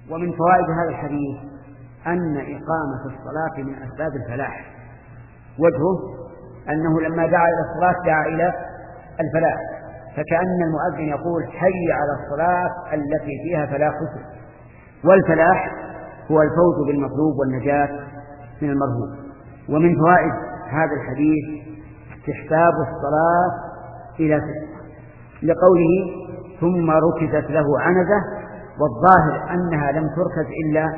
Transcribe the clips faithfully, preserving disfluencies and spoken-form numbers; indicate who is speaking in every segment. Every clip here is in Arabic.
Speaker 1: ومن فوائد هذا الحديث أن إقامة الصلاة من أسباب الفلاح. وجهه أنه لما دعا إلى الصلاة دعا إلى الفلاح، فكأن المؤذن يقول حي على الصلاة التي فيها فلاح خسر. والفلاح هو الفوز بالمطلوب والنجاة من المرهوب. ومن فوائد هذا الحديث استحباب الصلاة إلى ستة، لقوله ثم ركزت له عنزة، والظاهر أنها لم تركز إلا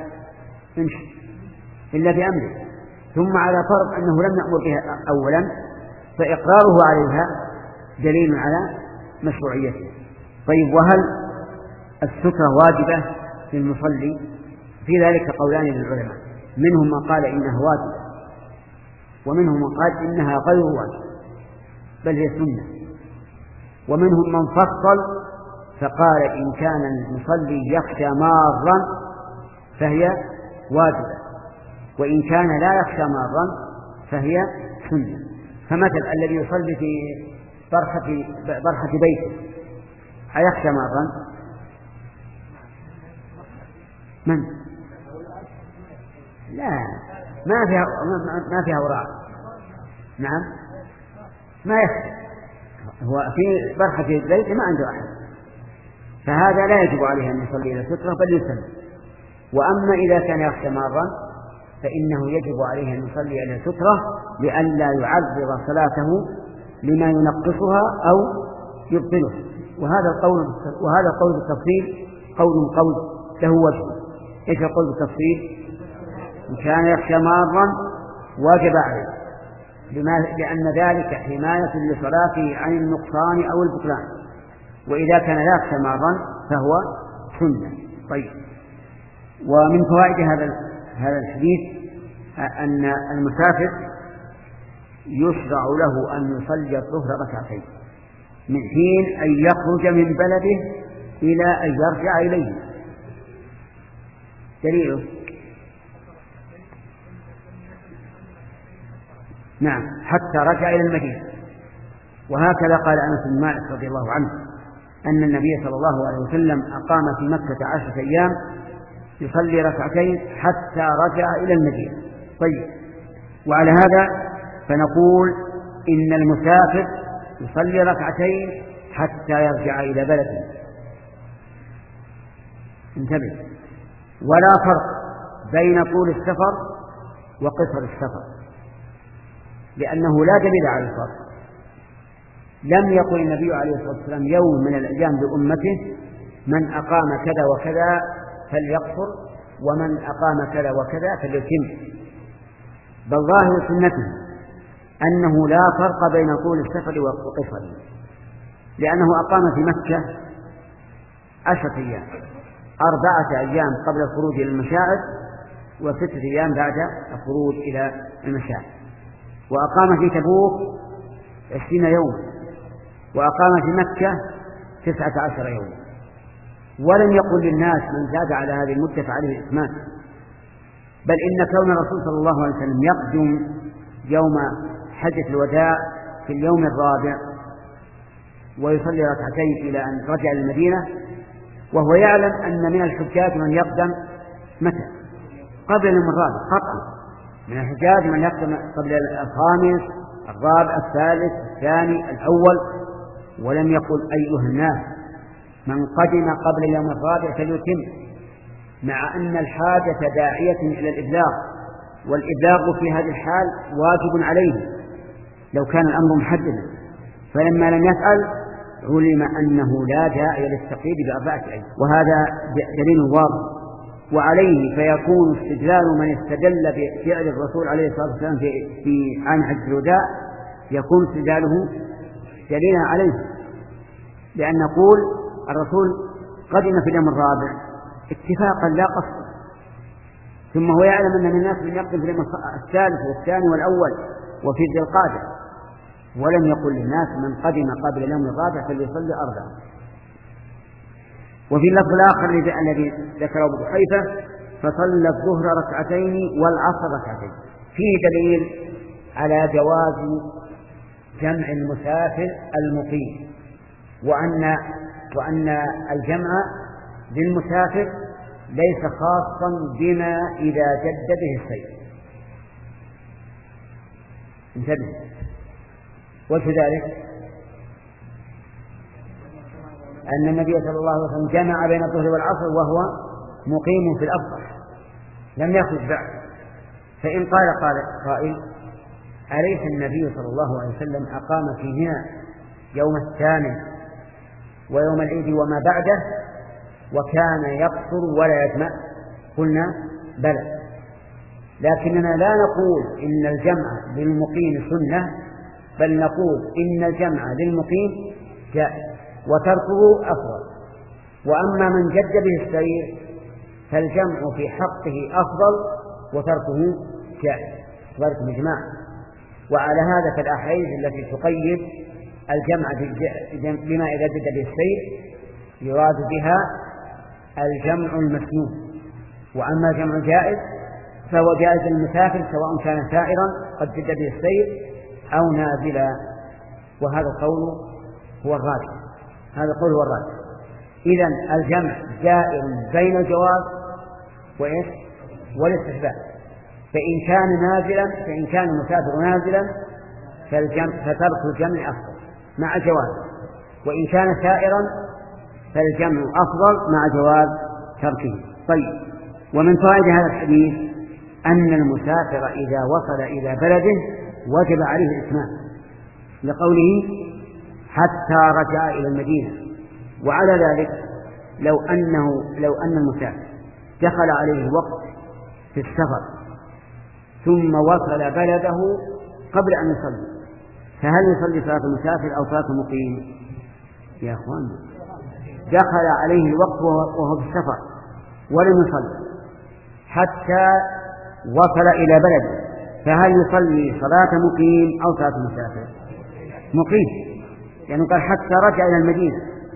Speaker 1: إلا بأمره، ثم على فرض أنه لم يأمر بها أولا فإقراره عليها دليل على مشروعيته. طيب، وهل السترة واجبة للمصلي؟ في ذلك قولان للعلماء، منهم من قال إنها واجبة، ومنهم من قال إنها غير واجبة بل هي سنة، ومنهم من فصل فقال إن كان المصلي يخشى مارا فهي واجبة، وإن كان لا يخشى مارا فهي سنة. فمثل الذي يصلي في برحة, برحة بيته أيخشى مارا؟ من؟ لا، ما فيها ما فيها أوراق. نعم، ما يخشى، هو في برحة البيت ما عنده أحد، فهذا لا يجب عليه أن يصلي إلى سترة بل يسلم. وأما إذا كان يخشى مارا فإنه يجب عليه أن يصلي إلى سترة لئلا يعرض صلاته لما ينقصها أو يبطلها. وهذا القول وهذا القول بالتفصيل قول قول له وجه. إيش القول بالتفصيل؟ إن كان يخشى مارا واجب عليه، لأن ذلك حماية لصلاته عن النقصان أو البطلان، وإذا كان لا يخشى مارا فهو سنة. طيب، ومن فوائد هذا هذا الحديث أن المسافر يشرع له أن يصلي الظهر ركعتين من حين أن يخرج من بلده إلى أن يرجع إليه. دليله نعم حتى رجع إلى المدينة. وهكذا قال أنس بن مالك رضي الله عنه أن النبي صلى الله عليه وسلم أقام في مكة عشرة أيام يصلي ركعتين حتى رجع إلى المدينة. طيب، وعلى هذا فنقول إن المسافر يصلي ركعتين حتى يرجع إلى بلده. انتبه، ولا فرق بين طول السفر وقصر السفر، لأنه لا دليل على الفرق. لم يقل النبي عليه الصلاة والسلام يوم من الأيام لأمته من أقام كذا وكذا فليقصر ومن أقام كذا وكذا فليتم، بل ظاهر سنته أنه لا فرق بين طول السفر وقصره، لأنه أقام في مكة عشرة أيام، أربعة أيام قبل الخروج إلى المشاعر وستة أيام بعد الخروج إلى المشاعر، وأقام في تبوك عشرين يوما، وأقام في مكة تسعة عشر يوما. ولم يقل للناس من زاد على هذه المدة فعليه إثمان، بل إن كون الرسول صلى الله عليه وسلم يقدم يوم حجة الوداع في اليوم الرابع ويصلي ركعتين إلى أن رجع المدينة، وهو يعلم أن من الحجاج من يقدم متى؟ قبل اليوم الرابع قطعا. من الحجاج من يقدم قبل الخامس، الرابع، الثالث، الثاني، الأول. ولم يقل أيها الناس من قدم قبل اليوم الرابع فليتم، مع أن الحاجة داعية إلى الإبلاغ، والإبلاغ في هذه الحال واجب عليه لو كان الأمر محددا. فلما لم يفعل علم أنه لا داعي للتقييد بأربعة أيام، وهذا دليل واضح. وعليه فيكون استدلال من استدل بفعل الرسول عليه الصلاة والسلام في, في عام حجة الوداع يكون استدلاله دليلا عليه، لأن نقول الرسول قدم في اليوم الرابع اتفاقا لا قصدا، ثم هو يعلم أن من الناس من يقدم في اليوم الثالث والثاني والأول وفي ذي القعدة، ولم يقل للناس من قدم قبل اليوم الرابع فليصلي أربعة. وفي اللفظ الآخر الذي ذكره أبو حنيفة فصلى الظهر ركعتين والعصر ركعتين، فيه دليل على جواز جمع المسافر المقيم، وأن وأن الجمع للمسافر ليس خاصا بما إذا جد به السير. انتبه. وكذلك أن النبي صلى الله عليه وسلم جمع بين الظهر والعصر وهو مقيم في الأفضل، لم يخرج بعد. فإن قال قال قائل: أليس النبي صلى الله عليه وسلم أقام في منى يوم الثامن ويوم العيد وما بعده وكان يقصر ولا يجمع؟ قلنا: بلى، لكننا لا نقول إن الجمع للمقيم سنة، بل نقول إن الجمع للمقيم جائز وتركه أفضل. وأما من جد به السير فالجمع في حقه أفضل وتركه جائز، ترك الإجماع. وعلى هذا فالأحاديث التي تقيد الجمع بما إذا جد به السير يراد بها الجمع المسنون. وأما الجمع الجائز فهو جائز للمسافر سواء كان سائرا قد جد به السير أو نازلا. وهذا القول هو الراجح، هذا القول هو الراجح. إذن الجمع جائر بين الجواز وإيش والاستحباب. فإن كان نازلا فإن كان المسافر نازلا فالجمع فترك الجمع أفضل مع جواز، وإن كان سائرا فالجمع أفضل مع جواز تركه. طيب، ومن فوائد هذا الحديث أن المسافر إذا وصل إلى بلده وجب عليه الإتمام، لقوله: حتى رجع إلى المدينة. وعلى ذلك لو أنه لو أن المسافر دخل عليه وقت في السفر ثم وصل بلده قبل أن يصلي، فهل يصلي صلاة المسافر أو صلاة المقيم؟ يا أخوان، دخل عليه الوقت وهو في السفر ولم يصلي حتى وصل إلى بلده، فهل يصلي صلاة مقيم أو صلاة مسافر؟ مقيم، يعني قال حتى رجع إلى المدينة.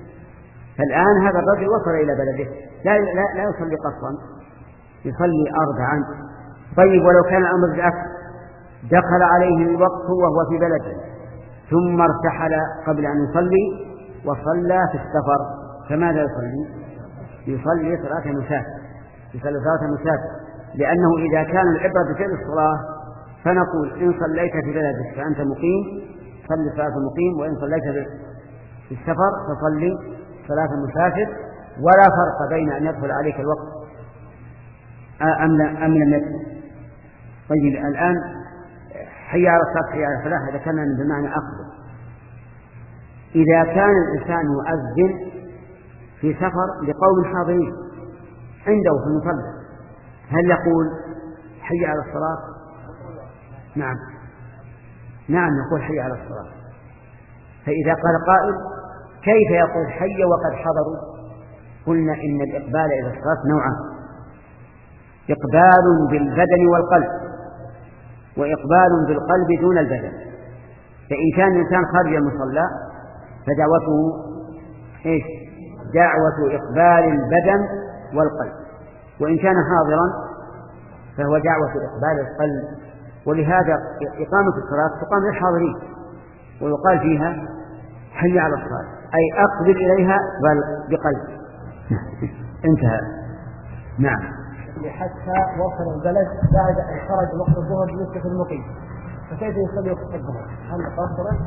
Speaker 1: فالآن هذا الرجل وصل إلى بلده لا, لا, لا يصلي قصرا، يصلي أربعا. طيب، ولو كان الأمر بالعكس، دخل عليه الوقت وهو في بلده ثم ارتحل قبل أن يصلي وصلى في السفر، فماذا يصلي؟ يصلي صلاة مسافر، يصلي صلاة مسافر، لأنه إذا كان العبرة بفعل الصلاة فنقول: إن صليت في بلدك فأنت مقيم صلي صلاة مقيم، وإن صليت في السفر فصلي صلاة مسافر، ولا فرق بين أن يدخل عليك الوقت أم لم يدخل. طيب، الآن حي على الصلاة حي على الفلاح هذا كان بمعنى أخذ. إذا كان الإنسان مؤذن في سفر لقوم حاضرين عنده في المصلى، هل يقول حي على الصلاة؟ نعم نعم نقول حي على الصلاة. فإذا قال قائل: كيف يقول حي وقد حضروا؟ قلنا: إن الإقبال إلى الصلاة نوعان: إقبال بالبدن والقلب، وإقبال بالقلب دون البدن. فإن كان الإنسان خارج المصلى فدعوته إيش؟ دعوة إقبال البدن والقلب، وإن كان حاضرا فهو دعوة إقبال القلب. ولهذا إقامة الصلاة تقام للحاضرين ويقال فيها حي على الصلاة، أي أقبل إليها بقلب. انتهى. نعم.
Speaker 2: حتى وصل البلد بعد أن خرج وقت الظهر بالنسبة للمقيم، فكيف يصلي وقت الظهر؟ هل قاصرا؟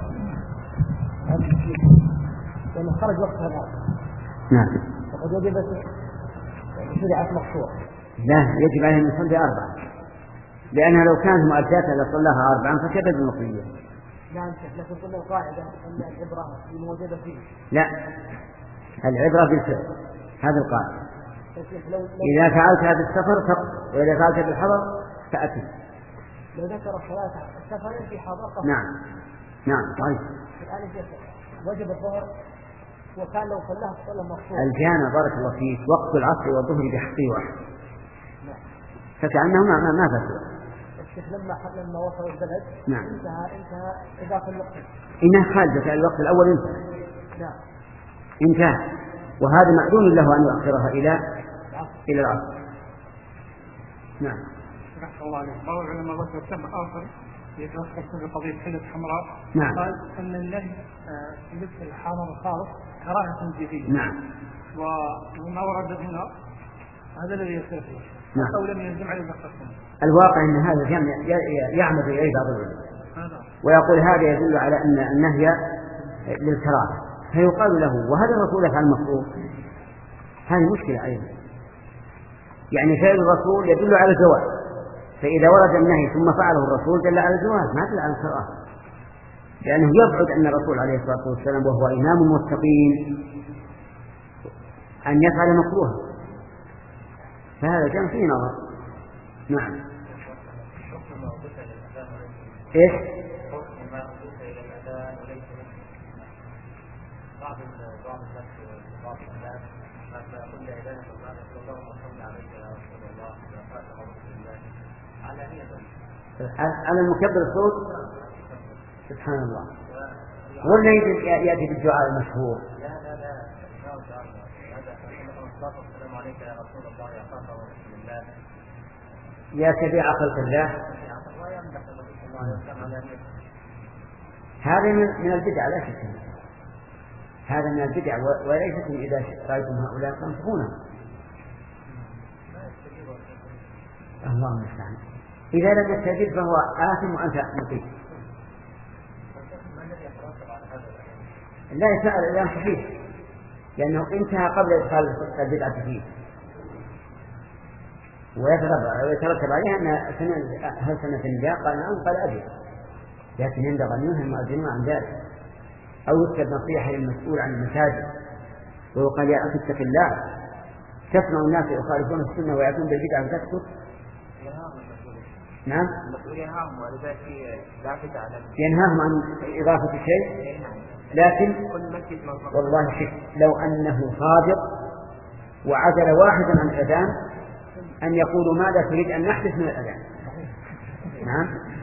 Speaker 2: لما خرج وقتها الآن.
Speaker 1: نعم.
Speaker 2: فقد وجب شريعة مقصورة.
Speaker 1: لا، يجب عليه أن يصلي أربعة، لأنها لو كانت مؤداة لصلاها أربعا فكبد المقيم.
Speaker 2: نعم، لكن قلنا القاعدة أن العبرة بالموجبة فيه.
Speaker 1: لا، العبرة بالفعل، هذا القاعدة. إذا فعلت هذا السفر فقط، وإذا فعلت بالحضر فأتي.
Speaker 2: لو ذكر صلاة السفر في حضر.
Speaker 1: نعم نعم. طيب،
Speaker 2: الآن وجب الظهر وكان لو صلاها صلى مقصورة.
Speaker 1: الجامع بارك الله فيك وقت العصر والظهر بحقه واحد، فكأنه ما ما ما فسد.
Speaker 2: الشيخ لما لما وصل البلد
Speaker 1: نعم
Speaker 2: انتهى انتهى إضافة الوقت.
Speaker 1: إنها خالدة، الوقت الأول انتهى.
Speaker 2: نعم
Speaker 1: انتهى، وهذا معلوم له أن يؤخرها إلى إلى العصر. نعم.
Speaker 3: رحمه الله عليه. قال العلماء ذكر سبع آخر يتوقف في قضية حدة حمراء.
Speaker 1: نعم.
Speaker 3: قال أن النهي بالنسبة للحرام الخالص كراهة جديدة.
Speaker 1: نعم.
Speaker 3: وما ورد هنا هذا الذي يصير فيه.
Speaker 1: نعم.
Speaker 3: أو لم يلزم عليه القصر.
Speaker 1: الواقع أن هذا الجمع يعمد إليه بعض العلماء ويقول هذا يدل على أن النهي للكراهة، فيقال له وهذا الرسول يفعل المفروض. هذه مشكلة أيضا، يعني فعل الرسول يدل على الجواز، فإذا ورد النهي ثم فعله الرسول دل على الجواز ما دل على الكراهة، لأنه يبعد أن الرسول عليه الصلاة والسلام وهو إمام المتقين أن يفعل مكروها، فهذا جمع فيه نظر. نعم. إيش؟ على المكبر الصوت سبحان الله، ولا يأتي بالدعاء المشهور؟
Speaker 4: لا لا لا السلام عليك يا رسول الله يا خاتم رسول الله
Speaker 1: يا شفيع خلق الله. هذا من البدع لا شك، هذا من البدع وليست إذا رأيتم هؤلاء تنصحونهم. الله المستعان، إذا لم يستجب فهو آثم وأنت مطيع. لا يسأل إلا صحيح، لأنه انتهى قبل إدخال البدعة فيه، ويترتب عليها أن هل سنة النداء قال نعم قال أجل، لكن ينبغي أن ينهى المؤذنون عن ذلك، أو يكتب نصيحة للمسؤول عن المساجد ويقال يا أخي اتق الله، تسمع الناس يخالفون السنة ويأتون بالبدعة وتسكت. نعم.
Speaker 4: ينهاهم ولذلك لا بدعة
Speaker 1: ينهاهم عن إضافة شيء، لكن والله شك لو أنه صادق وعزل واحدا عن الأذان أن يقولوا ماذا تريد أن نحدث من الأذان. نعم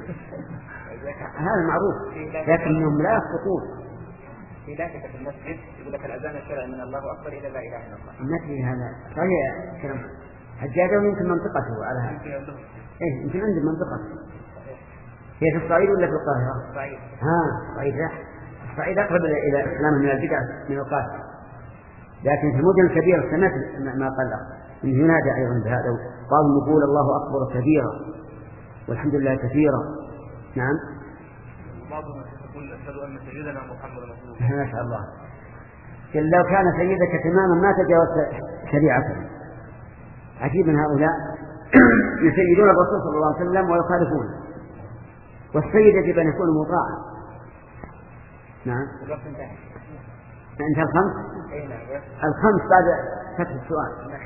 Speaker 1: هذا معروف، لكنهم لا يسقطون.
Speaker 4: في ذلك في المسجد يقول لك الأذان الشرعي من الله أكبر إلى لا إله إلا الله.
Speaker 1: مثل هذا صحيح كلام حجاجه يمكن منطقته على هذا. إيه يمكن عند منطقته. هي في الصعيد ولا في القاهرة؟
Speaker 4: الصعيد.
Speaker 1: ها الصعيد لا، الصعيد أقرب إلى الإسلام من البدع من القاهرة، لكن في المدن الكبيرة سمعت ما قال إن ينادى أيضا بهذا، قالوا نقول الله أكبر كبيرا والحمد لله كثيرا. نعم.
Speaker 4: بعضهم يقول أشهد أن سيدنا محمد رسول الله.
Speaker 1: ما شاء الله. لو كان سيدك تماما ما تجاوز شريعته. عجيب من هؤلاء يسيدون الرسول صلى الله عليه وسلم ويخالفونه، والسيد يجب أن يكون مطاعا. نعم. انتهى الخمس. الخمس بعد فتح السؤال.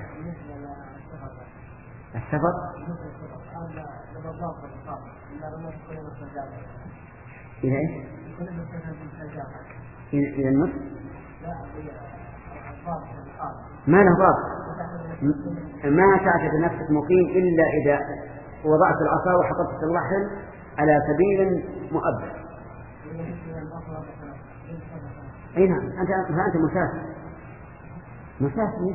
Speaker 1: السفر إلى إيش؟ إلى النصف ما له ضابط، ما تعتد نفسك مقيم إلا إذا وضعت العصا وحطت في اللحم على سبيل مؤبد. أي نعم أنت فأنت مسافر مسافر.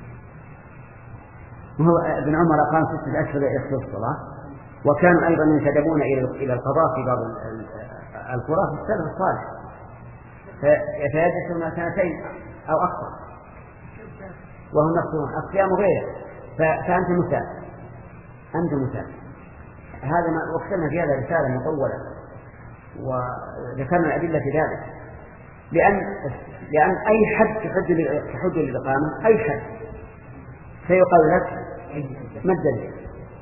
Speaker 1: وهو ابن عمر قام ستة أشهر يقصد الصلاة، وكانوا أيضا ينتدبون إلى إلى القضاء في بعض القرى في السلف الصالح، فيجلسون سنتين أو أكثر وهم يقصرون الصيام غيره، فأنت مسافر أنت مسافر. هذا ما وصلنا في هذا رسالة مطولة وذكرنا الأدلة في ذلك، لأن لأن أي حد تحج تحج للإقامة أي حد سيقال لك ما الدليل،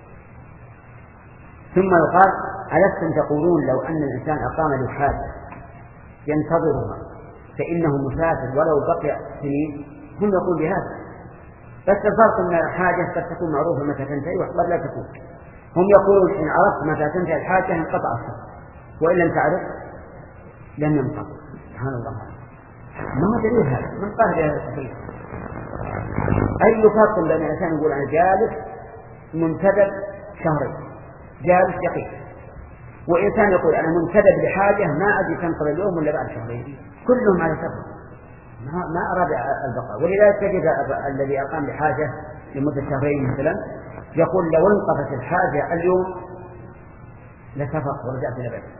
Speaker 1: ثم يقال ألستم تقولون لو أن الإنسان أقام لحاجة ينتظرها فإنه مسافر ولو بقي سنين؟ هم يقول بهذا، بس الفرق أن الحاجة قد تكون معروفة متى تنتهي وقد لا تكون. هم يقولون إن عرفت متى تنتهي الحاجة انقطع السفر، وإن لم تعرف لم ينقطع. سبحان الله، ما هو دليل هذا؟ من قال بهذا التفريق؟ أي فرق بين الإنسان يقول أنا جالس منتدب شهرين جالس دقيقة، وإنسان يقول أنا منتدب لحاجة ما أدري تنقضي اليوم ولا بعد شهرين، كلهم على سفر ما أراد البقاء. ولذلك تجد الذي أقام لحاجة لمدة شهرين مثلا يقول لو انقضت الحاجة اليوم لسافرت ورجعت إلى بيته.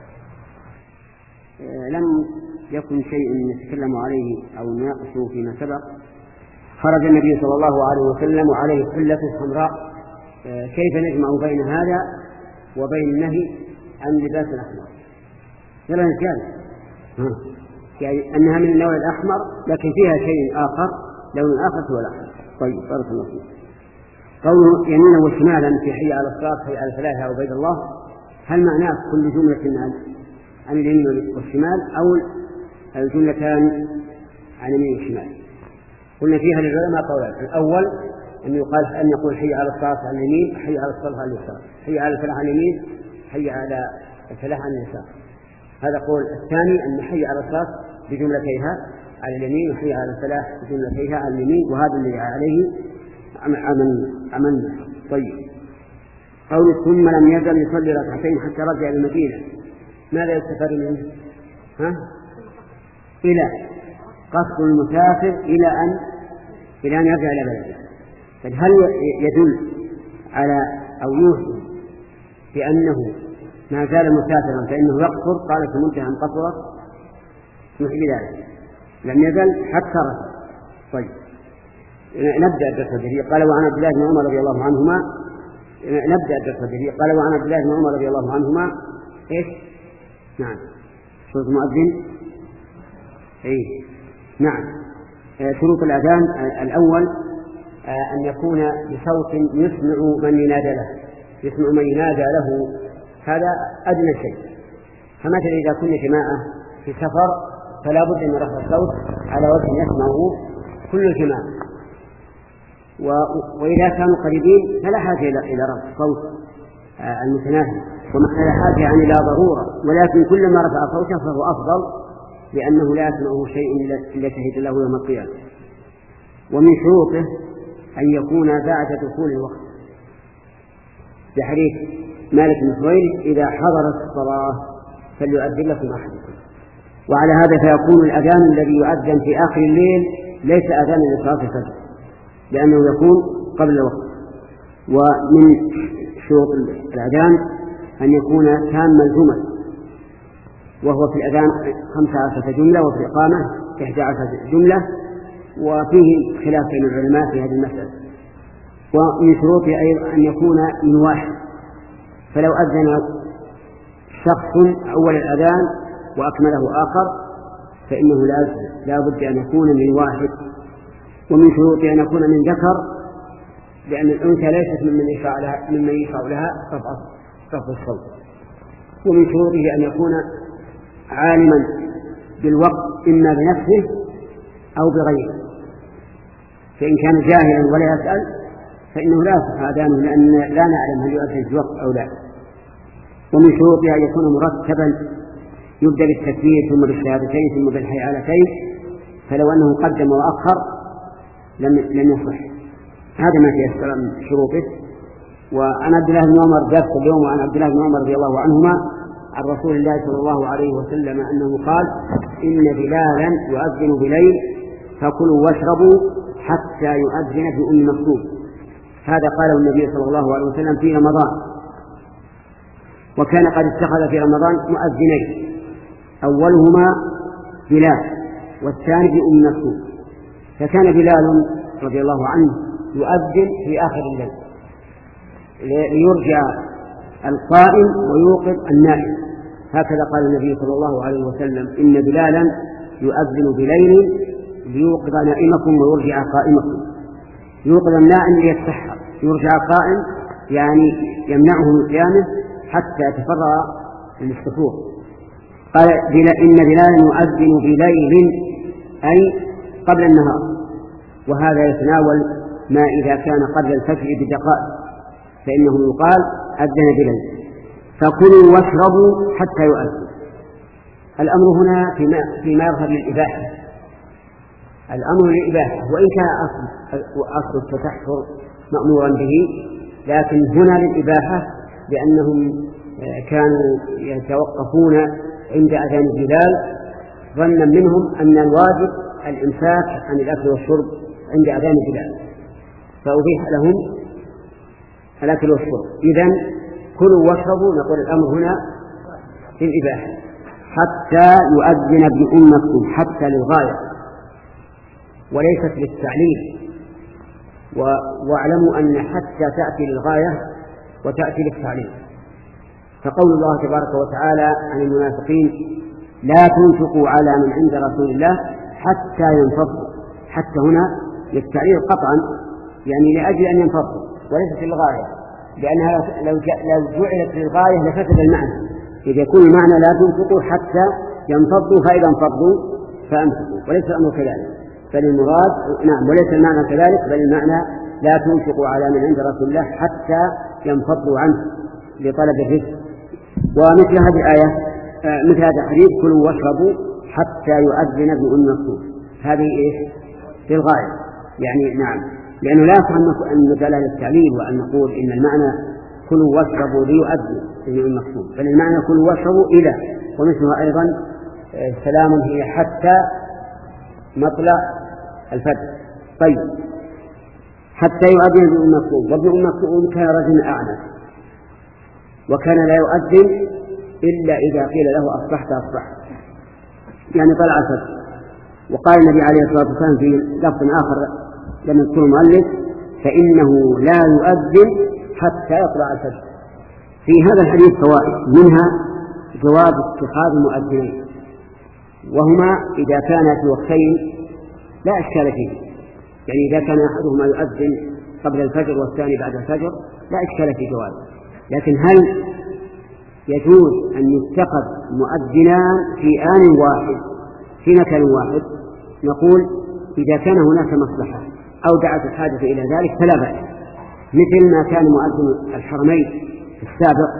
Speaker 5: لم يكن شيء نتكلم عليه أو نناقشه فيما سبق
Speaker 1: خرج النبي صلى الله عليه وسلم وعليه حلة حمراء، كيف نجمع بين هذا وبين النهي عن لباس الأحمر؟ يلا نتكلم يعني أنها من النوع الأحمر لكن فيها شيء آخر، لون آخر هو الأحمر. طيب بارك الله فيك. قوله يمينا وشمالا في حي على الصلاة حي على الفلاح أو بيت الله، هل معناه كل جملة عن اليمين والشمال أو الجملتان عن اليمين والشمال؟ قلنا فيها للعلماء قولان، الأول أن يقال أن يقول حي على الصلاة على اليمين، حي على الصلاة على اليسار، حي على الفلاح على اليمين، حي على الفلاح على اليسار. هذا قول. الثاني أن حي على الصلاة بجملتيها على اليمين وحي على الفلاح بجملتيها على اليمين، وهذا الذي عليه عمل عملنا. طيب قول ثم لم يزل يصلي ركعتين حتى رجع إلى المدينة، ماذا يستفاد منه؟ ها؟ إلى قصد المسافر إلى أن إلى أن يرجع إلى بلده. فهل يدل على أو يوحي بأنه ما زال مسافرا فإنه يقصر؟ قال في منتهى قصرت يوحي بذلك، لم يزل حتى رجع. طيب نبدأ الدرس الجديد. قال وعن عبد الله بن عمر رضي الله عنهما نبدأ الدرس الجديد. قال وعن عبد الله بن عمر رضي الله عنهما إيش؟ نعم صوت المؤذن. إيه نعم. شروط الأذان الأول أن يكون بصوت يسمع من ينادى له، يسمع من ينادى له، هذا أدنى شيء. فمثلا إذا كنا جماعة في سفر فلا بد من رفع الصوت على وجه يسمعه كل الجماعة، وإذا كانوا قريبين فلا حاجة إلى رفع الصوت المتناهي، ومعنى لا حاجة يعني لا ضرورة، ولكن كلما رفع صوته فهو أفضل لأنه لا يسمعه شيء إلا شهد له يوم القيامة. ومن شروطه أن يكون بعد دخول الوقت، بحديث مالك بن سويد إذا حضرت الصلاة فليؤذن لكم أحدكم. وعلى هذا فيكون الأذان الذي يؤذن في آخر الليل ليس أذانا لصلاة الفجر لأنه يكون قبل الوقت. ومن شروط الأذان أن يكون تام الجمل، وهو في الأذان خمسة عشرة جملة وفي الإقامة إحدى عشرة جملة، وفيه خلاف بين العلماء في هذه المسألة. ومن شروطه أيضا أن يكون من واحد، فلو أذن شخص أول الأذان وأكمله آخر فإنه لا بد أن يكون من واحد. ومن شروطه أن يكون من ذكر، لأن الأنثى ليست ممن يشرع لها ممن يشرع لها رفع الصوت. ومن شروطه أن يكون عالما بالوقت إما بنفسه أو بغيره، فإن كان جاهلا ولا يسأل فإنه لا يصح أذانه لأن لا نعلم هل يؤذن في وقت أو لا. ومن شروطها أن يكون مرتبا، يبدأ بالتكبير ثم بالشهادتين ثم بالحيعلتين، فلو أنه قدم وأخر لم لم يصح. هذا ما فيه من شروطه. وعن عبد الله بن عمر درس اليوم، وعن عبد الله بن عمر رضي الله عنهما عن رسول الله صلى الله عليه وسلم أنه قال إن بلالا يؤذن بليل فكلوا واشربوا حتى يؤذن في أم مكتوم. هذا قاله النبي صلى الله عليه وسلم في رمضان، وكان قد اتخذ في رمضان مؤذنين، أولهما بلال والثاني بأم مكتوم. فكان بلال رضي الله عنه يؤذن في آخر الليل ليرجع القائم ويوقظ النائم، هكذا قال النبي صلى الله عليه وسلم إن بلالا يؤذن بليل ليوقظ نائمكم ويرجع قائمكم. يوقظ النائم ليتسحر، يرجع قائم يعني يمنعه من قيامه حتى يتفرغ للسحور. قال إن بلالا يؤذن بليل أي قبل النهار، وهذا يتناول ما إذا كان قبل الفجر بدقائق، فإنه يقال أذن بليل فكلوا واشربوا حتى يؤذن. الأمر هنا فيما, فيما يظهر للإباحة، الأمر للإباحة، وإن كان أصل التسحر مأمورا به، لكن هنا للإباحة لأنهم كانوا يتوقفون عند أذان بلال ظنا منهم أن الواجب الإمساك عن الأكل والشرب عند أذان بلال، فأبيح لهم الأكل والشرب. إذن كلوا واشربوا، نقول الأمر هنا في الإباحة حتى يؤذن ابن أم مكتوم، حتى للغاية وليست للتعليل، واعلموا أن حتى تأتي للغاية وتأتي للتعليل. فقول الله تبارك وتعالى عن المنافقين لا تنفقوا على من عند رسول الله حتى ينفضوا، حتى هنا للتعليل قطعا، يعني لأجل أن ينفضوا وليست للغاية، لأنها لو جعلت للغاية لفسد المعنى، إذا يكون المعنى لا تنفقوا حتى ينفضوا فإذا انفضوا فأنفقوا، وليس الأمر كذلك، بل المراد نعم وليس المعنى كذلك، بل المعنى لا تنفقوا على من عند رسول الله حتى ينفضوا عنه لطلب الرزق. ومثل هذه الآية مثل هذا الحديث كلوا واشربوا حتى يؤذن ابن أم مكتوم، هذه إيش للغاية، يعني نعم، لأنه لا يصح أن ندل للتعليل وأن نقول إن المعنى كلوا واشربوا ليؤذن ابن أم مكتوم، بل المعنى كلوا واشربوا إلى، ومثلها أيضا سلام هي حتى مطلع الفجر. طيب حتى يؤذن ابن أم مكتوم، وابن أم مكتوم كان رجلا أعمى، وكان لا يؤذن إلا إذا قيل له أصبحت أصبحت، يعني طلع الفجر. وقال النبي عليه الصلاة والسلام في لفظ آخر لم يذكره المؤلف فإنه لا يؤذن حتى يطلع الفجر. في هذا الحديث فوائد، منها جواز اتخاذ المؤذنين، وهما إذا كان في وقتين لا إشكال فيه، يعني إذا كان أحدهما يؤذن قبل الفجر والثاني بعد الفجر لا إشكال في جوازه. لكن هل يجوز أن يتخذ مؤذنان في آن واحد في مكان واحد؟ نقول إذا كان هناك مصلحة أو دعت الحاجة إلى ذلك فلا بأس، مثل ما كان مؤذن الحرمين في السابق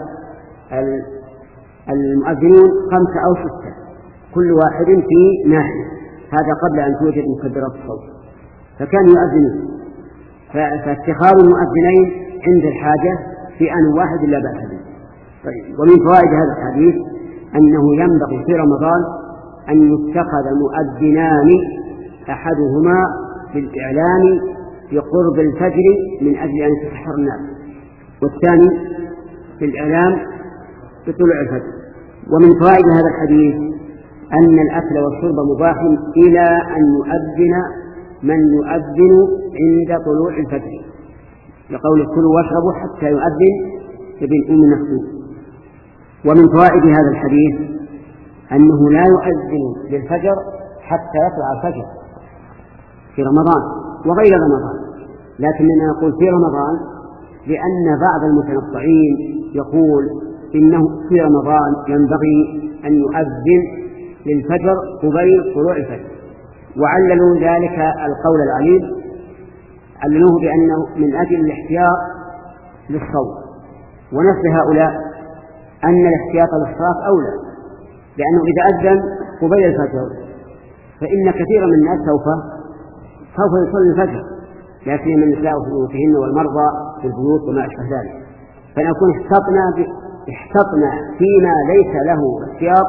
Speaker 1: المؤذنون خمسة أو ستة كل واحد في ناحية، هذا قبل أن توجد مكبرات الصوت، فكان يؤذنون، فاتخاذ المؤذنين عند الحاجة في آن واحد لا بأس به. طيب، ومن فوائد هذا الحديث أنه ينبغي في رمضان أن يتخذ مؤذنان، أحدهما بالإعلان بقرب الفجر من أجل أن يتسحر الناس، والثاني بالإعلان بطلوع الفجر. ومن فوائد هذا الحديث أن الأكل والشرب مباح إلى أن يؤذن من يؤذن عند طلوع الفجر، لقول كلوا واشربوا حتى يؤذن ابن أم مكتوم. ومن فوائد هذا الحديث أنه لا يؤذن للفجر حتى يطلع الفجر في رمضان وغير رمضان، لكننا نقول في رمضان لأن بعض المتنطعين يقول إنه في رمضان ينبغي أن يؤذن للفجر قبيل طلوع الفجر، وعللوا ذلك القول العليل، عللوه بأنه من أجل الاحتياط للصوم، ونفس هؤلاء أن الاحتياط للصلاة أولى، لأنه إذا أذن قبيل الفجر فإن كثيرا من الناس سوف سوف يصلي الفجر، لا سيما النساء في بيوتهن والمرضى في البيوت وما أشبه ذلك، فنكون احتطنا احتطنا فيما ليس له احتياط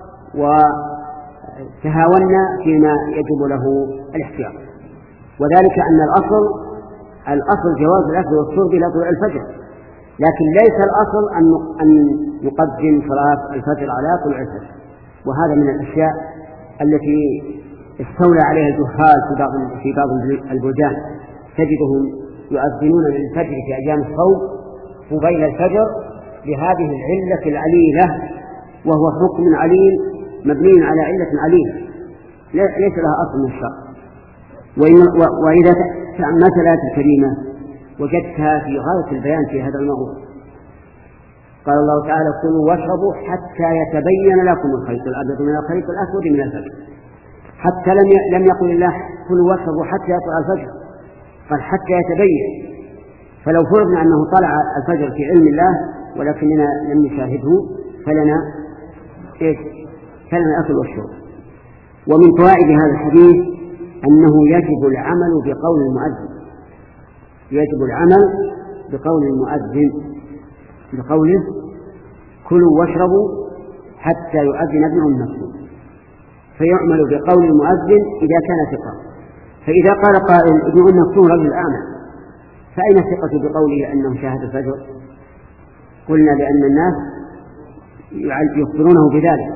Speaker 1: وتهاونا فيما يجب له الاحتياط. وذلك أن الأصل الأصل جواز الأكل والشرب إلى طلوع الفجر، لكن ليس الأصل أن يقدم صلاة الفجر على طلوع الفجر، وهذا من الأشياء التي استولى عليها الجهال في بعض في بعض البلدان، تجدهم يؤذنون للفجر في أيام الصوم قبيل الفجر لهذه العلة العليلة، وهو حكم عليل مبني على علة عليلة ليس لها أصل من الشرع. وإذا تأملت الآية الكريمة وجدتها في غاية البيان في هذا الموضوع. قال الله تعالى كلوا واشربوا حتى يتبين لكم الخيط الأبيض من الخيط الأسود من الفجر، حتى لم لم يقل الله كلوا واشربوا حتى يطلع الفجر، قال حتى يتبين. فلو فرضنا أنه طلع الفجر في علم الله ولكننا لم نشاهده فلنا إيش؟ فلنا أكل والشرب. ومن فوائد هذا الحديث أنه يجب العمل بقول المؤذن، يجب العمل بقول المؤذن، بقوله كلوا واشربوا حتى يؤذن ابن أم مكتوم، فيعمل بقول المؤذن إذا كان ثقة. فإذا قال قائل ابن أم مكتوم رجل أعمى، فأين الثقة بقوله أنه شاهد الفجر؟ قلنا لأن الناس يخبرونه بذلك،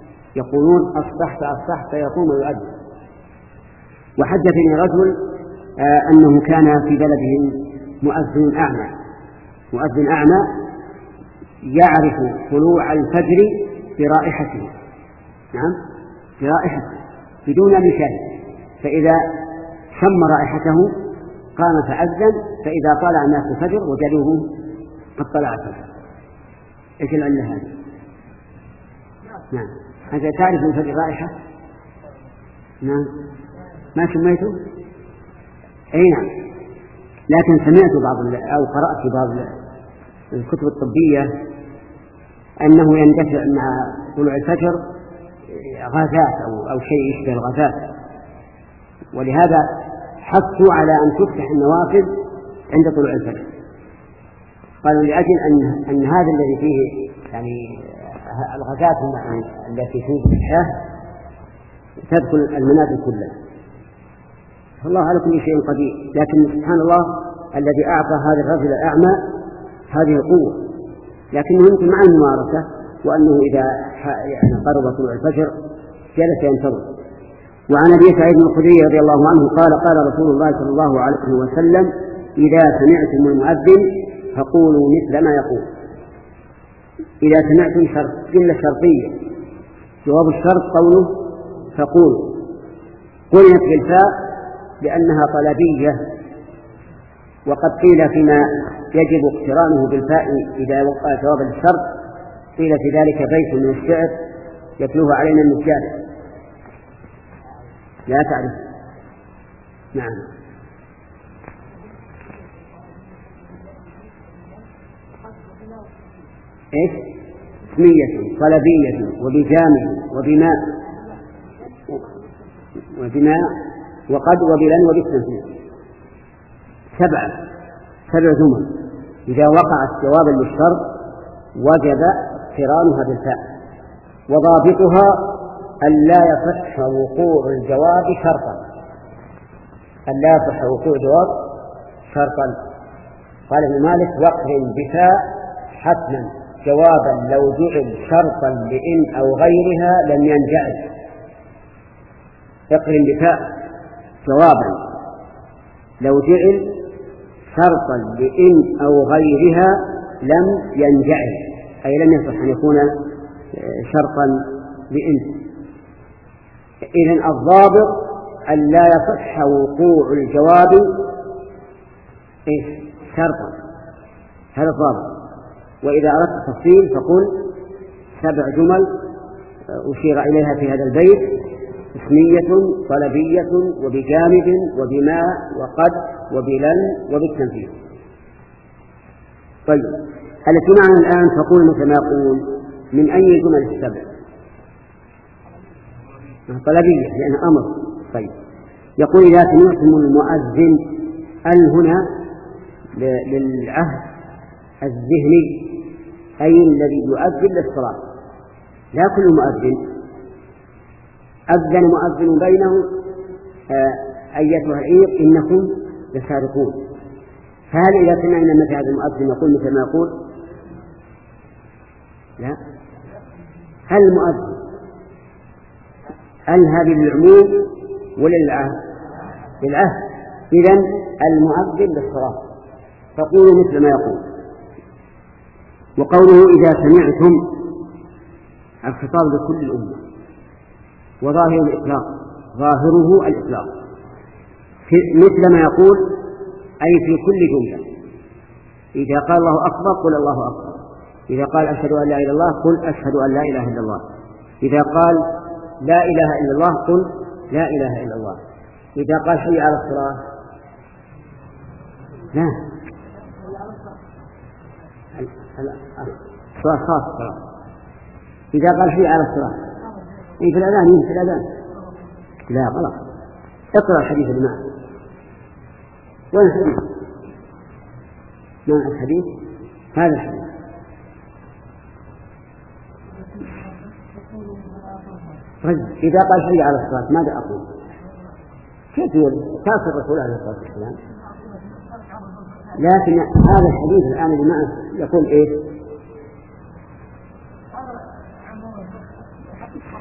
Speaker 1: يقولون أصبحت أصبحت فيقوم ويؤذن. وحدثني رجل آه أنه كان في بلدهم مؤذن أعمى مؤذن أعمى يعرف طلوع الفجر برائحته. نعم، برائحته بدون أن يشاهد، فإذا شم رائحته قام فأذن، فإذا طلع الناس الفجر وجدوه قد طلع الفجر. إيش العلة هذه؟ نعم، هذا تعرف من الفجر رائحة؟ نعم، ما شميته؟ أي نعم، لكن سمعت بعض أو قرأت في بعض الكتب الطبية أنه يندفع مع طلوع الفجر غازات أو, أو شيء يشبه الغازات، ولهذا حثوا على أن تفتح النوافذ عند طلوع الفجر. قالوا لأجل أن, أن هذا الذي فيه يعني الغازات التي فيه الحياة تدخل المنازل كلها. الله على كل شيء قدير، لكن سبحان الله الذي أعطى هذا الرجل الأعمى هذه القوة، لكنه يمكن مع الممارسة، وأنه إذا قرب طلوع الفجر جلس ينتظر. وعن أبي سعيد الخدري رضي الله عنه قال قال رسول الله صلى الله عليه وسلم: إذا سمعتم المؤذن فقولوا مثل ما يقول. إذا سمعتم شرط جملة شرطية، جواب الشرط قوله فقولوا، قلنت بالفاء لأنها طلبية، وقد قيل فيما يجب اقترانه بالفاء إذا وقع جواب الشرط، قيل في ذلك بيت من الشعر يتلوه علينا النجار. لا تعرف؟ نعم. إيش؟ اسمية طلبية وبجامع وبماء وبماء وقد وبلن وبالتنفيذ. سبعة سبع جمل إذا وقعت جوابا للشرط وجب اقترانها بالفاء، وضابطها ألا يصح وقوع الجواب شرطا. ألا يصح وقوع الجواب شرطا. قال ابن مالك: واقرن بفاء حتما جوابا لو جعل شرطا لإن أو غيرها لم ينجعل. اقرن بفاء جوابا لو جعل شرطا لإن أو غيرها لم ينجعل، أي لم يصح أن يكون شرطا لإن. إذن الضابط أن لا يصح وقوع الجواب إيه؟ شرطا، هذا الضابط. وإذا أردت التفصيل فقل سبع جمل أشير إليها في هذا البيت: اسمية طلبية وبجانب وبماء وقد وبلن وبالتنفيذ. طيب، التي معنا الآن تقول مثل ما يقول: من أي جمل السبع؟ طلبية لأنها أمر. طيب، يقول: إذا سمعتم المؤذن، ال هنا للعهد الذهني، أي الذي يؤذن للصلاة، لا كل مؤذن. أذن مؤذن بينه: آه أيتها العير إنكم لسارقون. فهل إذا سمعنا مثل هذا المؤذن يقول مثل ما يقول؟ لا. هل المؤذن هل هذه للعموم ولا للعهد؟ للعهد. إذن المؤذن للصلاة، فقولوا مثل ما يقول. وقوله إذا سمعتم الخطاب لكل الأمة، وظاهر الإطلاق، ظاهره الإطلاق، مثل ما يقول أي في كل جملة. إذا قال الله أكبر قل الله أكبر، إذا قال أشهد أن لا إله إلا الله قل أشهد أن لا إله إلا الله، إذا قال لا إله إلا الله قل لا إله إلا الله، إذا قال حي على الصلاة لا الصلاة خاصة، إذا قال حي على الصلاة إيه في الأذان إيه في الأذان لا غلط. اقرأ الحديث اللي معه. وين الحديث؟ ما الحديث؟ هذا الحديث. رجل إذا قال حي على الصلاة ماذا أقول؟ كيف يقول؟ كافر الرسول عليه الصلاة والسلام. لكن هذا الحديث الآن اللي معه يقول إيه؟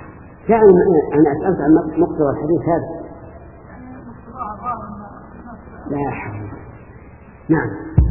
Speaker 1: يعني أنا أسألت عن مقتضى الحديث هذا. لا حول. نعم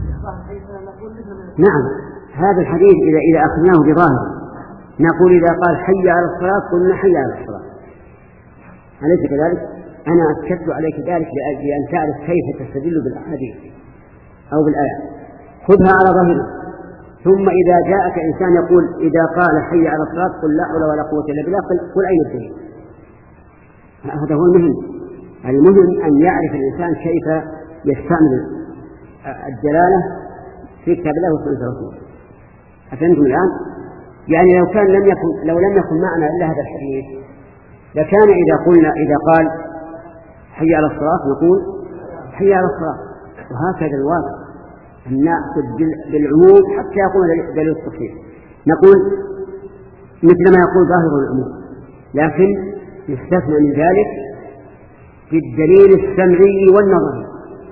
Speaker 1: نعم هذا الحديث إذا إذا أخذناه بظاهر نقول إذا قال حي على الصلاة قلنا حي على الصلاة، أليس كذلك؟ أنا أكدت عليك ذلك لأن تعرف كيف تستدل بالأحاديث أو بالآيات. خذها على ظاهره، ثم إذا جاءك إنسان يقول إذا قال حي على الصلاة قل لا حول ولا قوة إلا بالله، قل أين الدليل؟ هذا هو المهم. المهم أن يعرف الإنسان كيف يستعمل الدلالة في كتاب الله وسنة رسوله. أفهمتم الآن؟ يعني لو كان لم يكن لو لم يكن معنا إلا هذا الحديث لكان إذا قلنا إذا قال حي على الصلاة نقول حي على الصلاة، وهكذا الواقع أن نأخذ بالعموم حتى يكون دليل التخصيص. نقول مثل ما يقول ظاهر العموم، لكن يستثنى من ذلك في الدليل السمعي والنظري،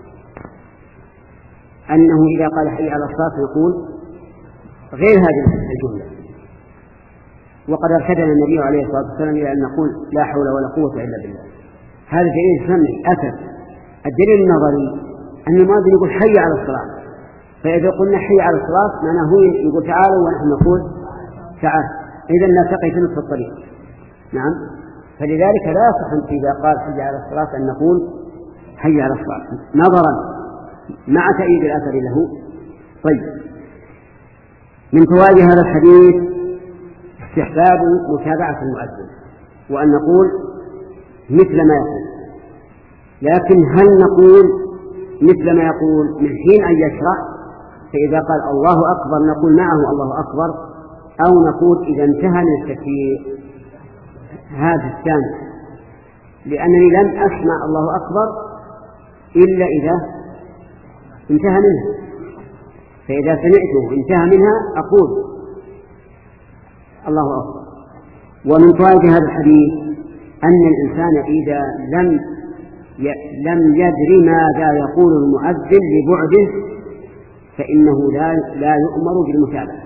Speaker 1: أنه إذا قال حي على الصلاة نقول غير هذه الجملة. وقد أرشدنا النبي عليه الصلاة والسلام إلى أن نقول لا حول ولا قوة إلا بالله. هذا دليل سمعي أثر. الدليل النظري أن المؤذن يقول حي على الصلاة، فإذا قلنا حي على الصلاة معناه هو يقول تعالوا ونحن نقول تعال، إذا نلتقي في نصف الطريق. نعم، فلذلك لا يصح إذا قال حي على الصلاة أن نقول حي على الصلاة نظرا مع تأييد الأثر له. طيب، من فوائد هذا الحديث استحباب متابعة المؤذن، وأن نقول مثل ما يقول، لكن هل نقول مثل ما يقول من حين أن يشرع، فإذا قال الله أكبر نقول معه الله أكبر، أو نقول إذا انتهى من التكبير؟ هذا الثاني، لأنني لم أسمع الله أكبر إلا إذا انتهى منها، فإذا سمعته انتهى منها أقول الله أكبر. ومن فوائد هذا الحديث أن الإنسان إذا لم لم يدري ماذا يقول المؤذن لبعده فإنه لا لا يؤمر بالمتابعة،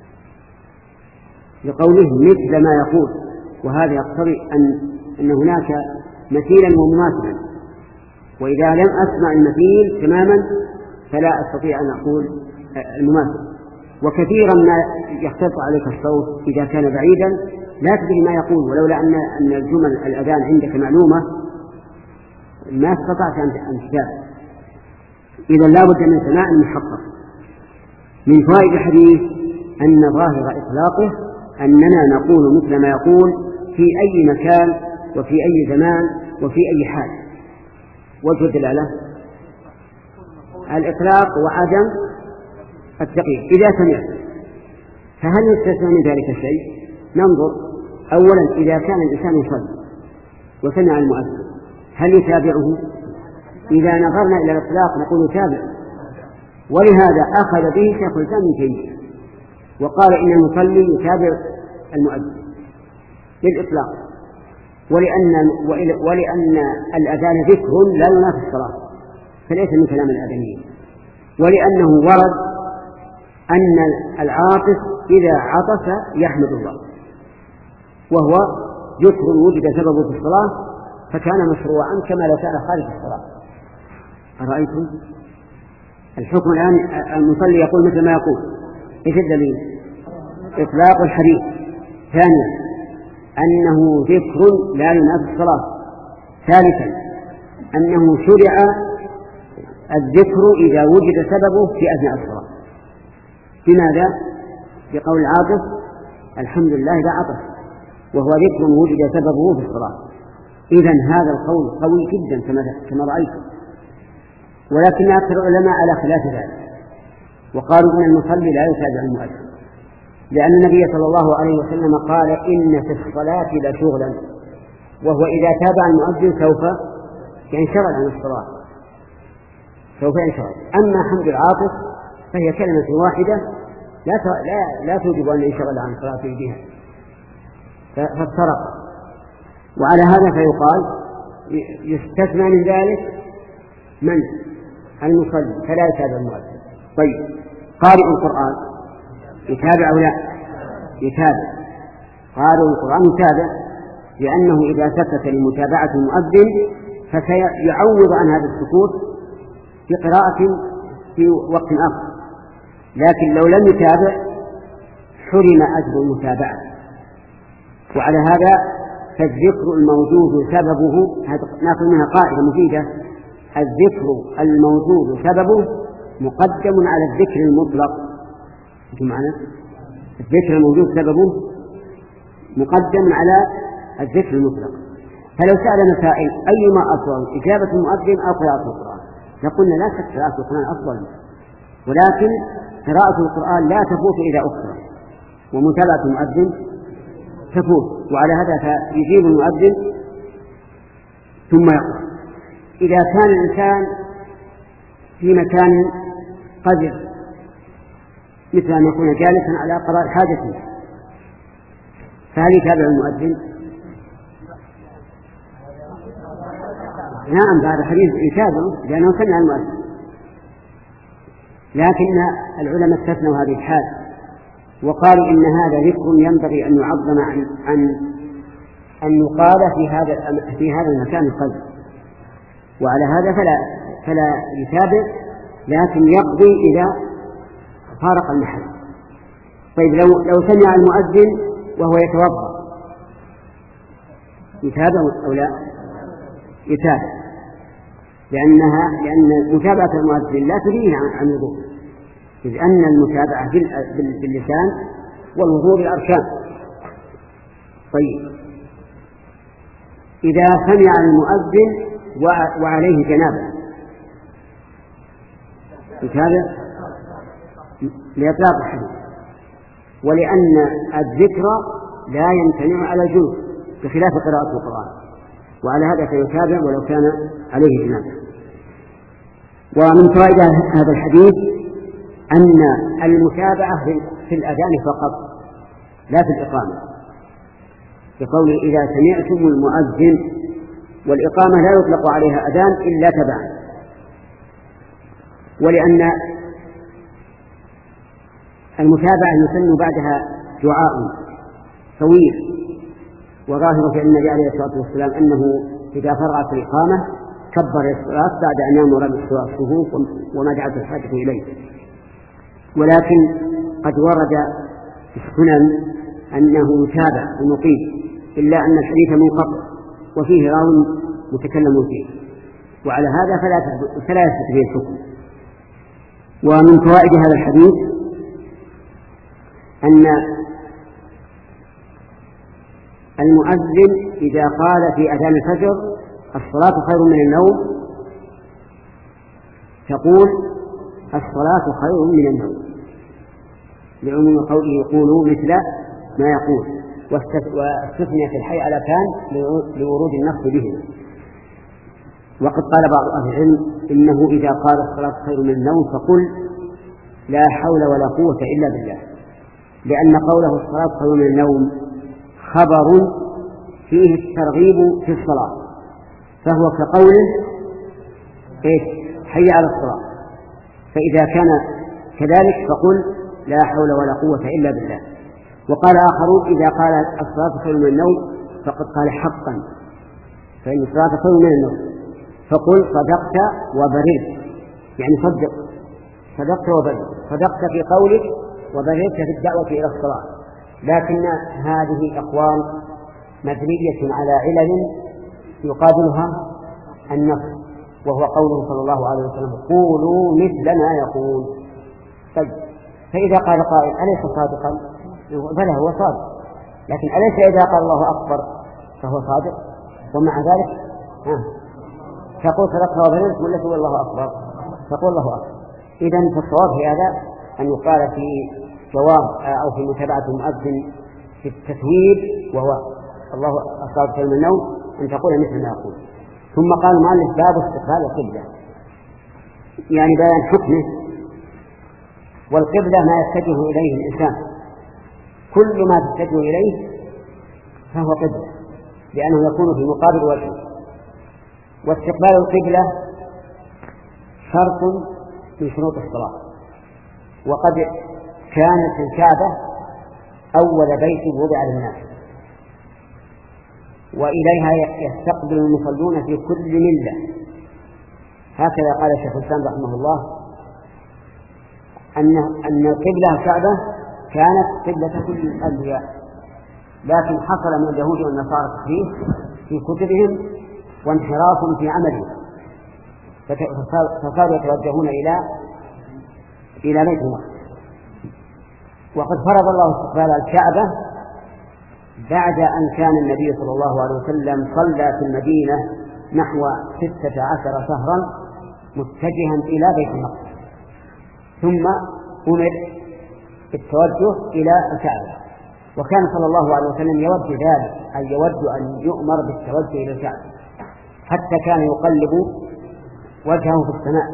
Speaker 1: لقوله مثل ما يقول، وهذا يقتضي أن أن هناك مثيلا ومماثلا، وإذا لم أسمع المثيل تماما فلا أستطيع أن أقول المماثل. وكثيرا ما يختلط عليك الصوت إذا كان بعيدا لا تدري ما يقول، ولولا أن أن الجمل الأذان عندك معلومة ما استطعت أن تتابع. إذا لا بد من سماع محقق. من فوائد الحديث أن ظاهر إطلاقه أننا نقول مثل ما يقول في أي مكان وفي أي زمان وفي أي حال. وجه الدلالة الإطلاق وعدم التقييد. إذا سمعت فهل يستثنى من ذلك شيء؟ ننظر أولا إذا كان الإنسان يصلي وسمع المؤذن هل يتابعه؟ إذا نظرنا إلى الإطلاق نقول يتابع، ولهذا أخذ به شيخ الإسلام ابن تيمية وقال إن المصلي يتابع المؤذن للإطلاق، ولأن ولأن الأذان ذكر لا ينافي الصلاة فليس من كلام الآدميين، ولأنه ورد أن العاطس إذا عطس يحمد الله، وهو ذكر وجد سببه في الصلاة فكان مشروعا كما لو كان خارج الصلاة. أرأيتم الحكم الآن؟ المصلي يقول مثل ما يقول. إيش الدليل؟ إطلاق الحديث. ثانيا أنه ذكر لا ينافي الصلاة. ثالثا أنه شرع الذكر إذا وجد سببه في أثناء الصلاة. بماذا؟ بقول العاطف الحمد لله إذا عطف، وهو ذكر وجد سببه في الصلاة. إذن هذا القول قوي جدا كما رأيتم، ولكن أكثر العلماء على خلاف ذلك، وقالوا إن المصلي لا يتابع المؤذن، لأن النبي صلى الله عليه وسلم قال إن في الصلاة لشغلا، وهو إذا تابع المؤذن سوف ينشغل عن الصلاة، سوف ينشغل. أما حمد العاطف فهي كلمة واحدة لا لا لا توجب أن ينشغل عن صلاته بها، فافترق. وعلى هذا فيقال يستثنى من ذلك من المصلي فلا يتابع المؤذن. طيب، قارئ القرآن يتابع أو لا؟ يتابع. قارئ القرآن يتابع، لأنه إذا سكت لمتابعة المؤذن فسيعوض عن هذا السكوت في قراءة في وقت آخر، لكن لو لم يتابع حرم أجر المتابعة. وعلى هذا فالذكر الموجود سببه، نأخذ منها قاعدة مفيدة: الذكر الموجود سببه مقدم على الذكر المطلق. أنتم معنا؟ الذكر الموجود سببه مقدم على الذكر المطلق. فلو سأل مسائل أيما أفضل، إجابة المؤذن أو قراءة القرآن، لقلنا لا شك قراءة القرآن أفضل، ولكن قراءة القرآن لا تفوت إلى أخرى، ومتابعة المؤذن تفوت. وعلى هذا فيجيب المؤذن ثم يقرأ. إذا كان الإنسان في مكان قذر، مثل أن يكون جالسا على قضاء حاجته، فهل يتابع المؤذن؟ نعم، هذا حديث يتابعه لأنه سمع المؤذن، لكن العلماء استثنوا هذه الحال وقالوا إن هذا ذكر ينبغي أن يعظم عن أن أن يقال في هذا في هذا المكان القلب، وعلى هذا فلا فلا يتابع، لكن يقضي إذا فارق المحل. طيب لو لو سمع المؤذن وهو يتوضأ يتابع أو لا؟ يتابع، لأنها لأن متابعة المؤذن لا تغنيه عن الوضوء، إذ أن المتابعة باللسان والوضوء بالأركان. طيب إذا سمع المؤذن وعليه جنابة يتابع لإطلاق الحديث، ولأن الذكر لا يمتنع على الجنوب بخلاف قراءة القرآن، وعلى هذا فيتابع ولو كان عليه جنابة. ومن فوائد هذا الحديث أن المتابعة في الأذان فقط لا في الإقامة، بقوله إذا سمعتم المؤذن، والإقامة لا يطلق عليها أذان إلا تبعا. ولأن المتابعة يسن بعدها دعاء طويل، وظاهر في النبي عليه الصلاة والسلام أنه إذا فرغ في الإقامة كبر الصلاة بعد أن يأمر باستواء الصفوف وما دعت الحاجة إليه. ولكن قد ورد في السنن أنه يتابع المقيم، إلا أن الحديث منقطع وفيه راو متكلم فيه، وعلى هذا فلا فلا يثبت به الحكم. ومن فوائد هذا الحديث أن المؤذن إذا قال في أذان الفجر الصلاة خير من النوم تقول الصلاة خير من النوم، لعموم قوله يقولوا مثل ما يقول، واستثنى في الحي على كان لورود النص به. وقد قال بعض أهل العلم إنه إذا قال الصلاة خير من النوم فقل لا حول ولا قوة إلا بالله، لأن قوله الصلاة خير من النوم خبر فيه الترغيب في الصلاة، فهو كقوله إيش حي على الصلاة. فإذا كان كذلك فقل لا حول ولا قوة إلا بالله. وقال آخرون إذا قال الصلاة خير من النوم فقد قال حقا، فإن الصلاة خير من النوم، فقل صدقت وبررت، يعني صدق صدقت وبررت، صدقت في قولك وبررت في الدعوة إلى الصلاة. لكن هذه أقوال مبنية على علل يقابلها النص، وهو قوله صلى الله عليه وسلم قولوا مثل ما يقول. طيب فإذا قال قائل أليس صادقا؟ بلى هو صادق، لكن أليس إذا قال الله أكبر فهو صادق؟ ومع ذلك ها تقول صدقت وبررت ولا تقول الله أكبر؟ تقول الله أكبر. إذن فالصواب في هذا أن يقال في جواب أو في متابعة المؤذن في التثويب وهو الله الصلاة خير من النوم أن تقول مثل ما يقول. ثم قال المؤلف باب استقبال القبلة، يعني بيان حكمه. والقبلة ما يتجه إليه الإنسان، كل ما تتجه إليه فهو قبلة، لأنه يكون في مقابل وجهه. واستقبال القبلة شرط من شروط الصلاة، وقد كانت الكعبة أول بيت وضع للناس، وإليها يستقبل المصلون في كل ملة. هكذا قال الشيخ الإسلام رحمه الله أن أن القبلة الكعبة كانت قبلة كل الأنبياء، لكن حصل من اليهود والنصارى تحريف في كتبهم وانحراف في عملهم، فصاروا يتوجهون إلى إلى بيت المقدس. وقد فرض الله استقبال الكعبة بعد أن كان النبي صلى الله عليه وسلم صلى في المدينة نحو ستة عشر شهرا متجها إلى بيت المقدس، ثم أمر بالتوجه إلى الكعبة. وكان صلى الله عليه وسلم يود ذلك، أي يود أن يؤمر بالتوجه إلى الكعبة، حتى كان يقلب وجهه في السماء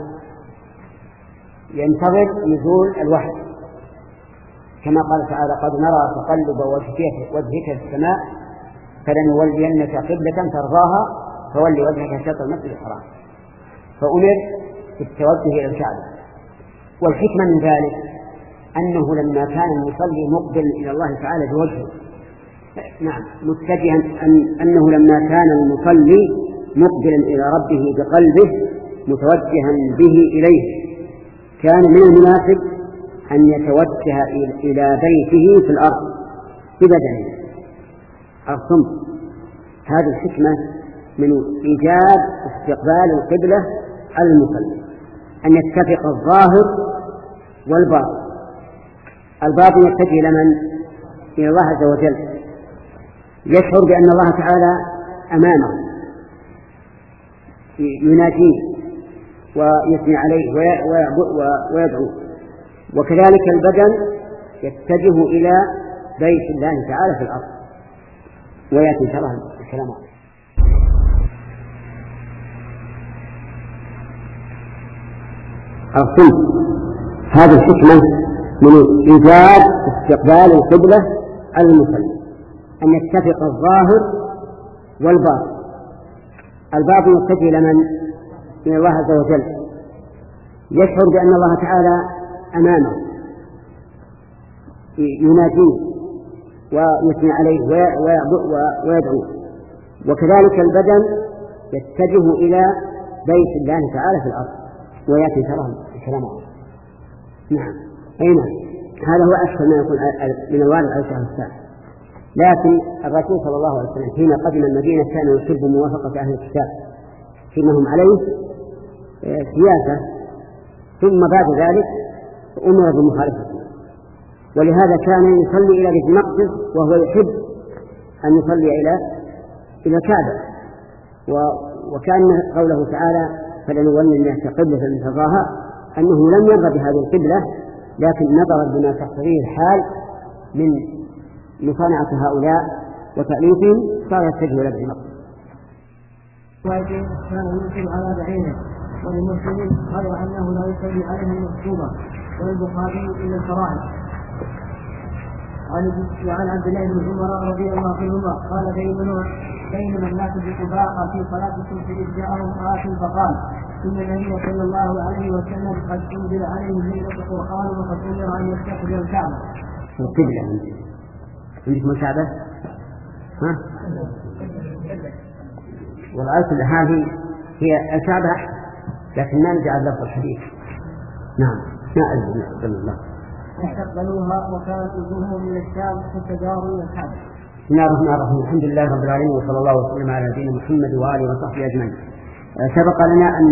Speaker 1: ينتظر نزول الوحي، كما قال تعالى: قد نرى تقلب وجهك في السماء فلنولينك قبلة ترضاها فول وجهك شطر المسجد الحرام. فأمر بالتوجه إلى الكعبة. والحكمة من ذلك أنه لما كان المصلي مقبل إلى الله تعالى بوجهه، نعم متجها، أن أنه لما كان المصلي مقبلا إلى ربه بقلبه متوجها به إليه، كان من المناسب أن يتوجه إلى بيته في الأرض ببدنه. الصمت هذه الحكمة من إيجاد استقبال القبلة على المصلي، أن يتفق الظاهر والباطن. الباطن يتجه إلى من؟ إلى الله عز وجل، يشعر بأن الله تعالى أمامه يناجيه ويثني عليه ويدعو. وكذلك البدن يتجه إلى بيت الله تعالى في الأرض. ويأتي شرح الكلام عنه. الصمت هذه الحكمة من إيجاد استقبال القبلة على المصلي، أن يتفق الظاهر والباطن. الباطن يتجه إلى من؟ إلى الله عز وجل، يشعر بأن الله تعالى أمامه يناجيه ويثني عليه ويدعو. وكذلك البدن يتجه إلى بيت الله تعالى في الأرض. ويأتي شرح الكلام عنه. نعم أي نعم، هذا هو أشهر ما يكون من الوارد على شهر الساعة. لكن الرسول صلى الله عليه وسلم حين قدم المدينة كان يحب موافقة أهل الكتاب فيما هم عليه سياسة، ثم بعد ذلك أمر بمخالفته. ولهذا كان يصلي إلى بيت المقدس وهو يحب أن يصلي إلى إلى الكعبة. وكان قوله تعالى: فلنولي الناس قبلة ترضاها، أنه لم يرضى بهذه القبلة، لكن نظرا بما تقتضيه الحال من مصانعة هؤلاء وتأليفهم صار يتجه إلى بيت المقدس.
Speaker 2: كان يمكن على بعينه، وللمسلمين غير أنه لا يصلي عليه المكتوبة، والبخاري إلى الفرائض. وعن عبد الله بن عمر رضي الله عنهما قال: بينما بينما الناس بقباء في صلاة الصبح إذ جاءهم آت فقال: إن النبي صلى الله عليه وسلم قد أنزل عليه ليلة القرآن وقد أمر أن يستقبل الكعبة.
Speaker 1: القبلة عندكم الكعبة؟ ها؟ والآية هذه هي الكعبة، لكن ما نجعل لفظ الحديث. نعم ما أجل الله.
Speaker 2: استقبلوها وكانت وجوههم من الشام فتجاروا إلى الكعبة.
Speaker 1: بسم الله الرحمن الرحيم. الحمد لله رب العالمين، وصلى الله وسلم على نبينا محمد وآله وصحبه أجمعين. سبق لنا أن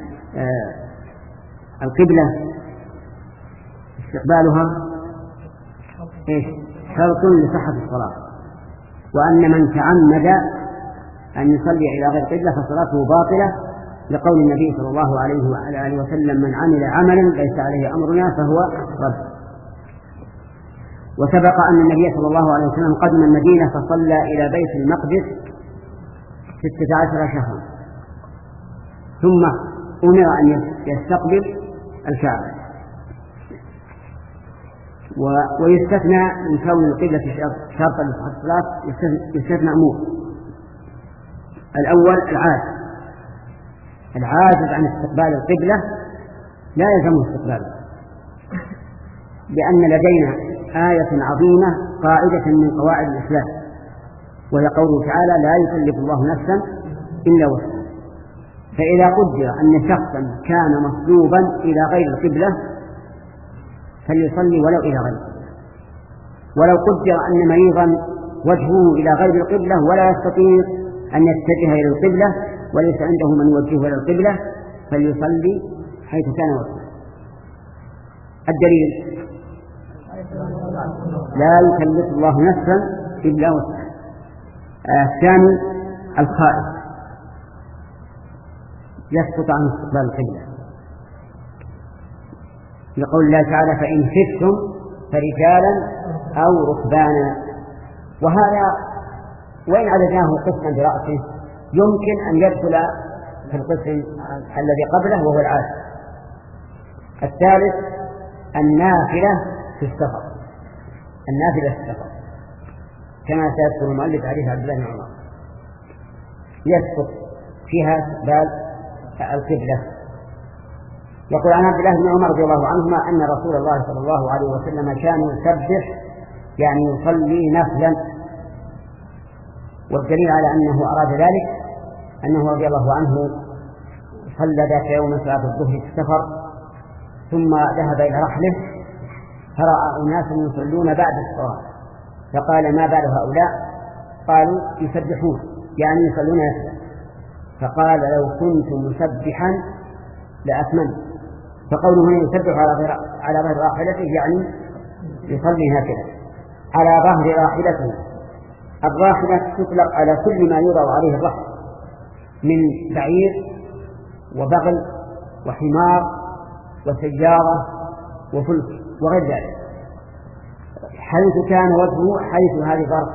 Speaker 1: القبلة استقبالها إيش؟ شرط لصحة الصلاة، وأن من تعمد أن يصلي إلى غير قبلة فصلاته باطلة، لقول النبي صلى الله عليه وعلى آله وسلم: من عمل عملا ليس عليه أمرنا فهو رد. وسبق أن النبي صلى الله عليه وسلم قدم المدينة فصلى إلى بيت المقدس ستة عشر شهرا، ثم أمر أن يستقبل الكعبة. ويستثنى من كون القبلة شرطا لصحة الصلاة يستثنى أمور. الأول العاجز، العاجز عن استقبال القبلة لا يلزمه استقباله، لأن لدينا آية عظيمة قاعدة من قواعد الإسلام، وهي قوله تعالى: لا يكلف الله نفسا إلا وسعها. فإذا قدر أن شخصا كان مصلوبا إلى غير القبلة فليصلي ولو إلى غير القبلة. ولو قدر أن مريضا وجهه إلى غير القبلة ولا يستطيع أن يتجه إلى القبلة وليس عنده من يوجهه إلى القبلة فليصلي حيث كان وجهه. الدليل: لا يكلف الله نفسا إلا وسعها. الثاني: الخائف يسقط عن استقبال القبلة، يقول الله تعالى: فإن خفتم فرجالا أو ركبانا. وهذا وإن عددناه قسما برأسه يمكن أن يدخل في القسم الذي قبله وهو العاشر. الثالث: النافلة في السفر، النافلة في السفر كما سيذكر المؤلف عليه عبد الله بن عمر يسقط فيها استقبال القبلة. يقول عن عبد الله بن عمر رضي الله عنهما أن رسول الله صلى الله عليه وسلم كان يسبح يعني يصلي نفلا، والدليل على أنه أراد ذلك أنه رضي الله عنه صلى ذات يوم صلاة الظهر في السفر ثم ذهب إلى رحله فرأى أناسا يصلون بعد الصلاة فقال: ما بال هؤلاء؟ قالوا: يسبحون يعني يصلون نفلا. فقال: لو كنت مسبحا لأتممت. فقوله هنا يسبح على ظهر راحلته يعني يصلي هكذا على ظهر راحلته. الراحلة تطلق على كل ما يوضع عليه الرحل من بعير وبغل وحمار وسيارة وفلك وغير ذلك، حيث كان وجهه حيث هذه ظرف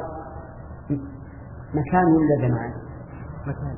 Speaker 1: مكان ولا زمان؟ مكان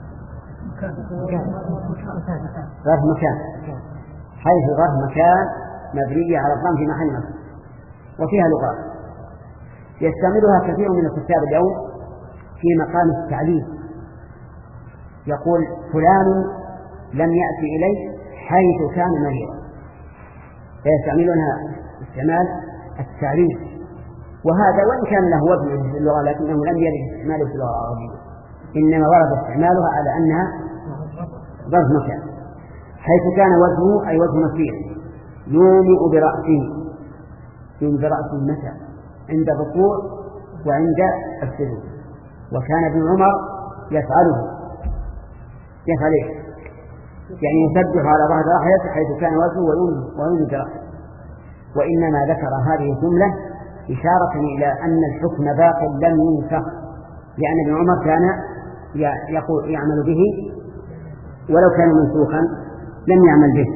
Speaker 1: ظرف مكان، حيث ظرف مكان مبنية على الضم في محل نصب وفيها لغات يستعملها كثير من الكتاب اليوم في مقام التعليل، يقول: فلان لم يأتي إليه حيث كان مريضا، فيستعملونها استعمال التعليل. وهذا وإن كان له وزن في اللغة لكنه لم يرد استعماله في اللغة العربية، إنما ورد استعمالها على أنها ظرف مكان. حيث كان وجهه أي وجه مسير يومئ برأسه، يومئ برأسه متى؟ عند الركوع وعند السجود. وكان ابن عمر يفعله يفعله يعني يسبح على ظهر راحلته حيث كان وجهه ويومئ برأسه. وإنما ذكر هذه الجملة إشارة إلى أن الحكم باق لم ينسخ، لأن ابن عمر كان يقول يعمل به ولو كان منسوخا لم يعمل به.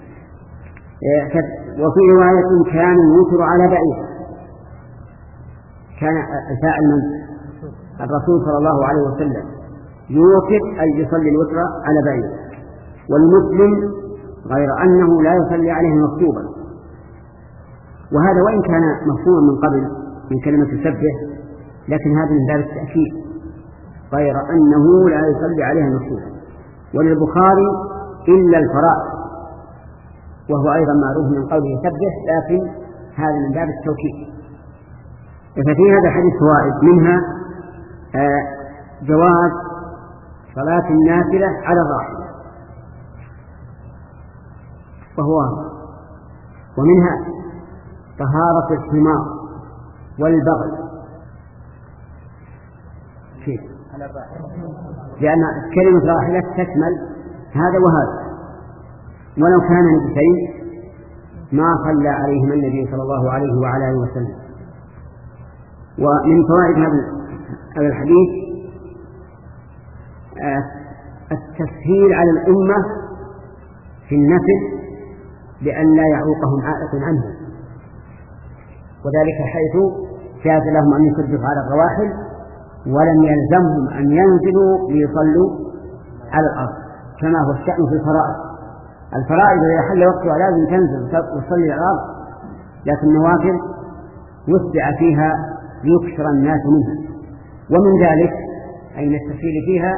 Speaker 1: وفي رواية كان يوتر على بعير، كان الفاعل من الرسول صلى الله عليه وسلم يوتر أي يصلي الوتر على بعير. والمسلم غير أنه لا يصلي عليه مكتوبا، وهذا وإن كان مفهوما من قبل من كلمة يسبح لكن هذا من باب التأكيد، غير أنه لا يصلي عليه مكتوبا. وللبخاري إلا الفرائض، وهو أيضا معروف من قوله يسبح، لكن هذا من باب التوكيد. ففي هذا الحديث فوائد، منها آه جواز صلاة النافلة على الراحلة وهو، ومنها طهارة الحمار والبغل كيف؟ لأن كلمة راحلة تشمل هذا وهذا، ولو كان نجسين ما صلى عليهما النبي صلى الله عليه وعلى آله وسلم. ومن فوائد هذا الحديث التسهيل على الأمة في النفل لأن لا يعوقهم عائق عنه، وذلك حيث جاز لهم أن يسبحوا على الرواحل ولم يلزمهم أن ينزلوا ليصلوا على الأرض كما هو الشأن في الفرائض. الفرائض إذا حل وقتها لازم تنزل وتصلي على الأرض، لكن النوافل يتبع فيها يكثر الناس منها. ومن ذلك أي من التفصيل فيها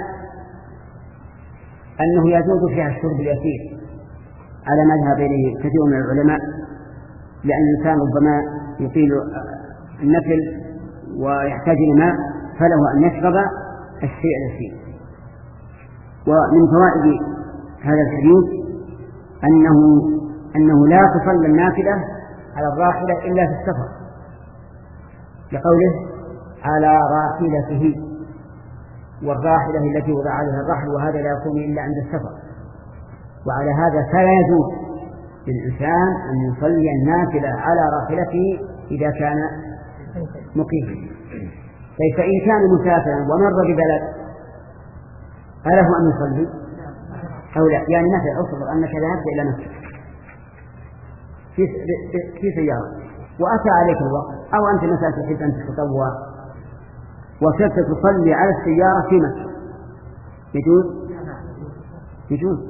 Speaker 1: أنه يجوز فيها الشرب اليسير على مذهب إليه كثير من العلماء، لأن الإنسان ربما يطيل النفل ويحتاج إلى ماء فله أن يشرب الشيء اليسير. ومن فوائد هذا الحديث أنه أنه لا تصلى النافلة على الراحلة إلا في السفر، لقوله على راحلته، والراحلة التي وضع عليها الرحل، وهذا لا يكون إلا عند السفر. وعلى هذا فلا يجوز للإنسان أن يصلي النافلة على راحلته إذا كان مقيما. طيب فإن كان مسافرا ومر ببلد أله أن يصلي أو لا؟ يعني مثلا أصبر أنك ذهبت إلى مكة في في سيارة وأتى عليك الوقت، أو أنت مثلا تحب أن تتطوع وصرت تصلي على السيارة في مكة، يجوز؟ يجوز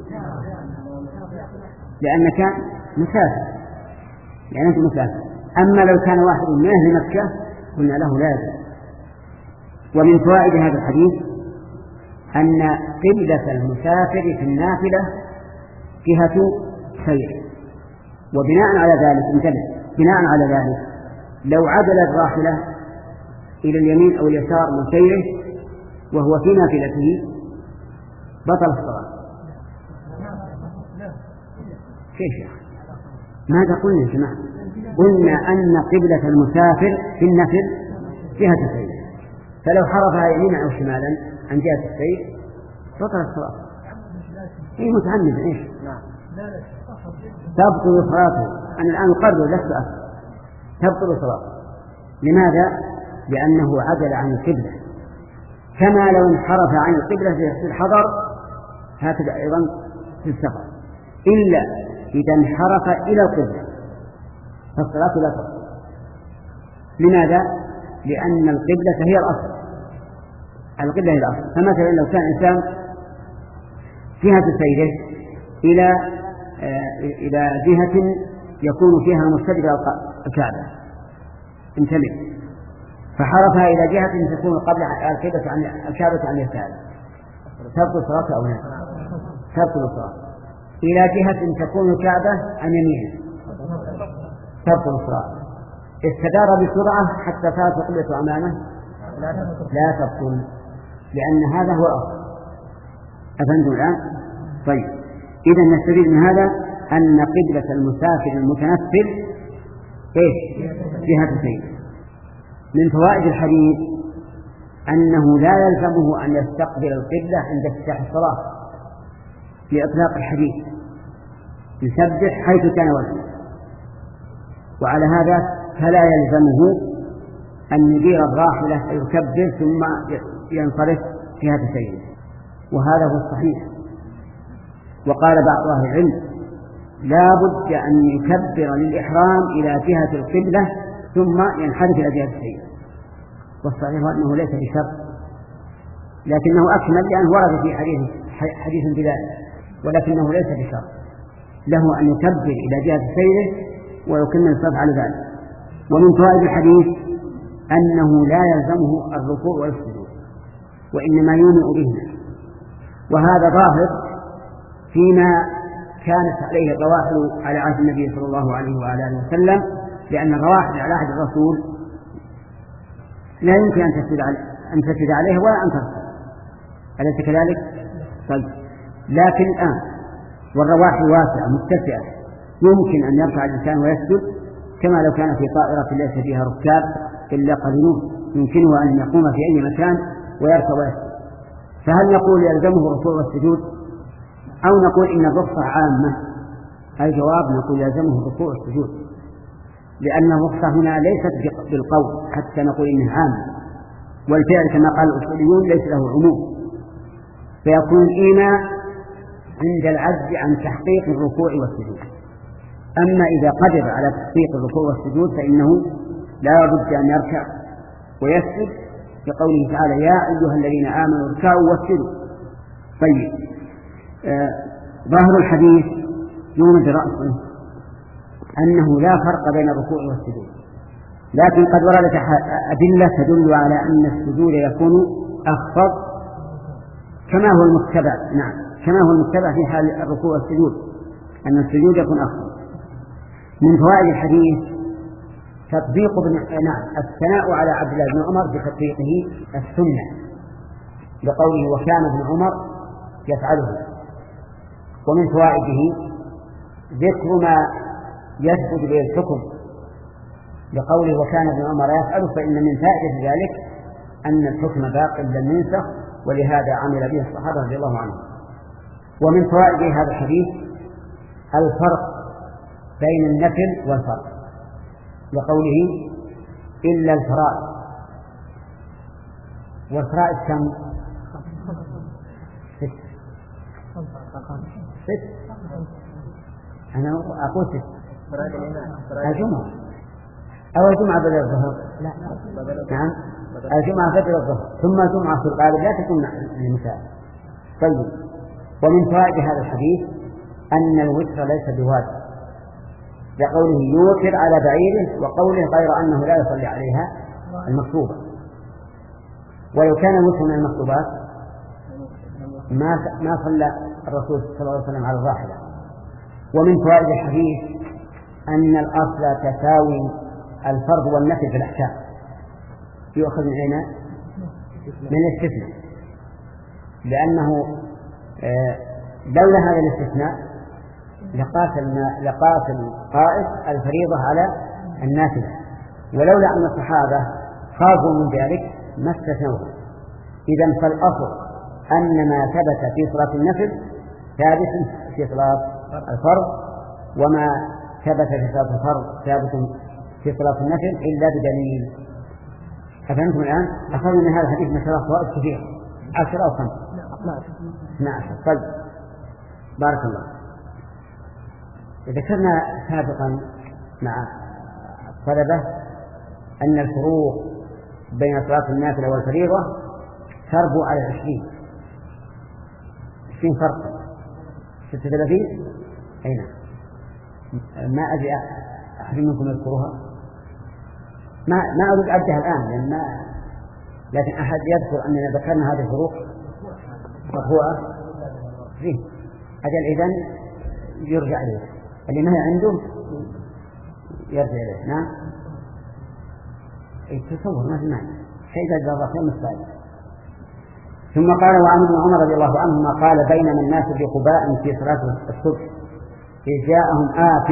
Speaker 1: لأنك مسافر، لأنك مسافر. أما لو كان واحد من أهل مكة قلنا له لازم. ومن فوائد هذا الحديث أن قبلة المسافر في النافلة جهة سير، وبناء على ذلك انتبه، بناء على ذلك لو عدل الراحلة إلى اليمين أو اليسار من سيره وهو في نافلته بطل الصلاة. كيف يا أخي؟ ماذا قلنا يا جماعة؟ قلنا أن قبلة المسافر في النفل جهة السير، فلو حرفها يمينا أو شمالا عن جهة السير بطل الصلاة. هي متعمد إيش؟ تبطل صلاته. أنا الآن أقرر لست أفهم، تبطل صلاته. لماذا؟ لأنه عدل عن القبلة، كما لو انحرف عن القبلة في الحضر هكذا أيضا في السفر، إلا إذا انحرف إلى القبلة فالصلاة لا تبطل. لماذا؟ لأن القبلة هي الأصل، القبلة هي الأصل. فمثلا لو كان إنسان جهة سيره إلى آه إلى جهة يكون فيها مستدبر الكعبة انتبه، فحرفها إلى جهة تكون قبل القبلة عن الكعبة عن يساره، تبطل الصلاة أو لا؟ تبطل الصلاة. إلى جهة تكون الكعبة عن يمينه تبطل الصلاة. استدار بسرعة حتى صارت القبلة أمامه لا تبطل، لأن هذا هو الأصل. أفهمتم الآن؟ طيب، إذا نستفيد من هذا أن قبلة المسافر المتنفل إيش؟ جهة سير. من فوائد الحديث أنه لا يلزمه أن يستقبل القبلة عند افتتاح الصلاة لإطلاق الحديث، يسبح حيث كان وجهه، وعلى هذا فلا يلزمه أن يدير الراحلة يكبر ثم ينصرف جهة سيره، وهذا هو الصحيح. وقال بعض أهل العلم لا بد أن يكبر للإحرام إلى جهة القبلة ثم ينحرف إلى جهة السير، والصحيح أنه ليس بشرط، لكنه أكمل لأنه ورد في حديث حديث بذلك، ولكنه ليس بشرط، له أن يكبر إلى جهة سيره ويكمل الصف على ذلك. ومن فوائد الحديث أنه لا يلزمه الركوع والسجود، وإنما يومئ بهما، وهذا ظاهر فيما كانت عليه الرواحل على عهد النبي صلى الله عليه وآله وسلم، لأن الرواحل على عهد الرسول لا يمكن أن تسجد أن تسجد عليها ولا أن تركع، أليس كذلك؟ طيب، لكن الآن والرواحل واسعة متسعة، يمكن أن يرفع الإنسان ويسجد كما لو كان في طائرة ليس فيها ركاب إلا قليلون، يمكنه أن يقوم في أي مكان ويرفع ويسجد. فهل نقول يلزمه الركوع والسجود أو نقول إن الرخصة عامة؟ الجواب نقول يلزمه الركوع والسجود، لأن الرخصة هنا ليست بالقول حتى نقول إنها عامة، والفعل كما قال الأصوليون ليس له عموم، فيكون الإيماء عند العجز عن تحقيق الركوع والسجود. أما إذا قدر على تحقيق الركوع والسجود فإنه لا بد أن يركع ويسجد، لقوله تعالى يا أيها الذين آمنوا اركعوا واسجدوا. طيب، آه ظاهر الحديث يوم برأسه أنه لا فرق بين الركوع والسجود، لكن قد وردت أدلة تدل على أن السجود يكون أخفض كما هو المتبع، نعم كما هو المتبع في حال الركوع والسجود، أن السجود يكون أخفض. من فوائد الحديث تطبيق بن... نعم الثناء على عبد الله بن عمر بتطبيقه السنة، لقوله وكان ابن عمر يفعله، ومن فوائده ذكر ما يثبت به الحكم لقوله وكان ابن عمر يفعل، فإن من فائدة ذلك أن الحكم باق لم ينسخ، ولهذا عمل به الصحابة رضي الله عنهم. ومن فوائد هذا الحديث الفرق بين النفل والفرض، لقوله إلا الفرائض. والفرائض كم؟ ست ست أنا أقول ست. الجمعة أو الجمعة بدل الظهر؟ لا نعم الجمعة بدل الظهر، ثم الجمعة في الغالب لا تكون للمساء. طيب، ومن فوائد هذا الحديث أن الوتر ليس بواجب، لقوله يوتر على بعيره، وقوله غير أنه لا يصلي عليها المكتوبة. ولو كان الوتر من المكتوبات ما ما صلى الرسول صلى الله عليه وسلم على الراحلة. ومن فوائد الحديث أن الأصل تساوي الفرض والنفل في الأحكام، يؤخذ من أين؟ من الاستثناء، لأنه لولا هذا الاستثناء لقاس القائد الفريضة على النافلة، ولولا أن الصحابة خافوا من ذلك ما استثنوه. إذن فالأصل أن ما ثبت في صلاة النفل ثابت في صلاة الفرض، وما ثبت في صلاة الفرض ثابت في صلاة النفل إلا بدليل. أفهمتم الآن؟ أخذنا من هذا الحديث مثلا فوائد كثيرة، عشرة أو خمسة اثنا عشر. طيب، بارك الله. ذكرنا سابقا مع الطلبة أن الفروق بين صلاة النافلة والفريضة تربو على عشرين عشرين فرق. ستة وثلاثين أين؟ ما أدري أحد منكم يذكرها، ما ما أريد أعدها الآن لأن ما، لكن أحد يذكر أننا ذكرنا هذه الفروق مرفوعة فيه. أجل إذن يرجع إليه، اللي ما هي عنده يرجع إليه. نعم، تصور ما في معنى شيء ذا الرحمن مستعد. ثم قال وعن ابن عمر رضي الله عنهما قال بينما الناس بقباء في صلاة الصبح إذ جاءهم آت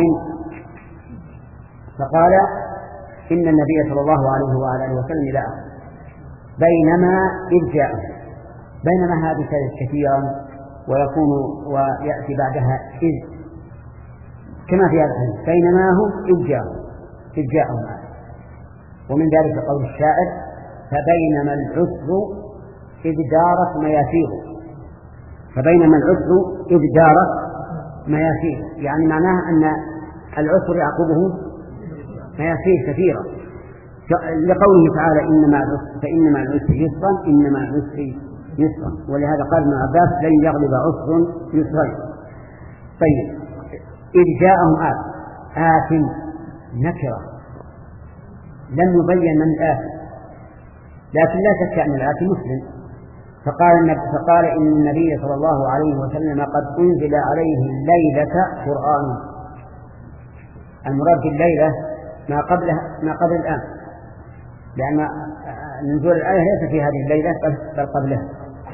Speaker 1: فقال إن النبي صلى الله عليه وعلى آله وسلم إلى آخره. بينما إذ جاءهم، بينما هذه كثيرا ويكون ويأتي بعدها إذ، كما في هذا الحديث بينما هم إذ جاءهم إذ جاءهم آت. ومن ذلك قول الشاعر فبينما العسر إذ دارت مياسيره، فبينما العسر إذ دارت مياسيره، يعني معناها أن العسر يعقبه مياسير كثيرة، لقوله تعالى إنما العسر فإنما العسر يسرا إنما العسر يسرا، ولهذا قال ابن عباس لن يغلب عسر يسرين. طيب، إذ جاءهم آت، آت نكرة لم يبين من الآت، لكن لا شك أن الآت مسلم. فقال, فقال إن النبي صلى الله عليه وسلم قد أنزل عليه الليلة قرآن. المراد بالليلة ما قبلها ما قبل الآن، لأن نزول الآية ليس في هذه الليلة بل قبلها.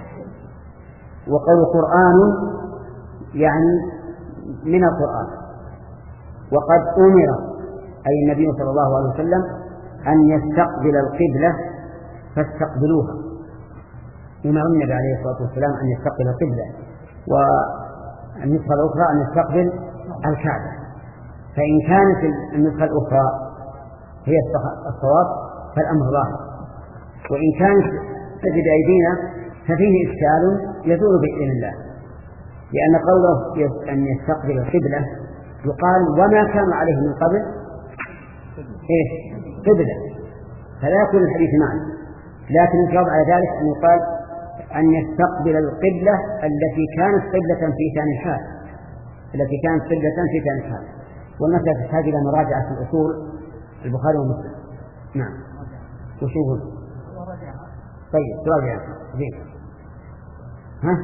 Speaker 1: وقول قرآن يعني من القرآن. وقد أمر أي النبي صلى الله عليه وسلم أن يستقبل القبلة فاستقبلوها، أمر النبي عليه الصلاة والسلام أن يستقبل القبلة، والنسخة الأخرى أن يستقبل الكعبة. فإن كانت النسخة الأخرى هي الصواب فالأمر ظاهر، وإن كانت تجد أيدينا ففيه إشكال يزول بإذن الله، لأن قوله أن يستقبل القبلة يقال وما كان عليه من قبل إيش قبلة، فلا يكون الحديث معنى. لكن الجواب على ذلك أن يقال أن يستقبل القبلة التي كانت قبلة في ثاني الحال، التي كانت قبلة في ثاني الحال. والمسألة تحتاج إلى مراجعة في الأصول البخاري ومسلم. نعم، وشوفوا. طيب، تراجع زين. ها؟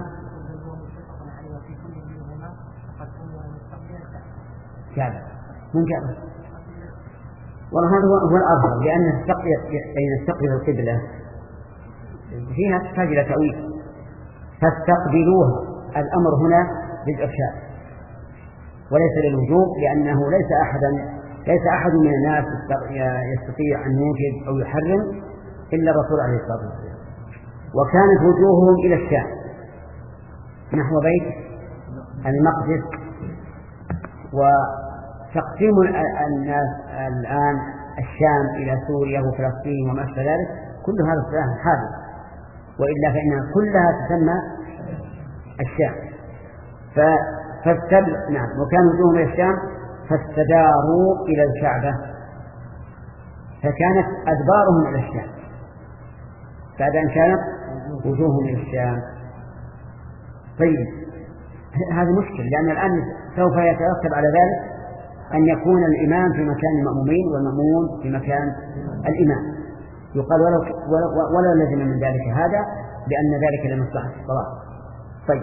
Speaker 1: كذا من كذا. والله هذا هو الأفضل، لأن يستقبل القبلة فيها تحتاج إلى تأويل. فاستقبلوها، الأمر هنا بالإرشاد وليس للوجوب، لأنه ليس أحدا ليس أحد من الناس يستطيع أن يوجب أو يحرم إلا الرسول عليه الصلاة والسلام. وكانت وجوههم إلى الشام نحو بيت المقدس. وتقسيم الناس الآن الشام إلى سوريا وفلسطين وما أشبه ذلك كل هذا الصلاح حادث، وإلا فإنها كلها تسمى الشام. فاستدل نعم وكانوا وجوههم إلى الشام فاستداروا إلى الكعبة، فكانت أدبارهم إلى الشام بعد أن كانت وجوههم إلى الشام. طيب هذا مشكل، لأن الآن سوف يترتب على ذلك أن يكون الإمام في مكان المأمومين والمأمومون في مكان الإمام. يقال ولو, ولو, ولو لزم من ذلك هذا، لأن ذلك لمصلحة الصلاة. طيب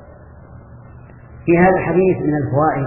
Speaker 1: في هذا الحديث من الفوائد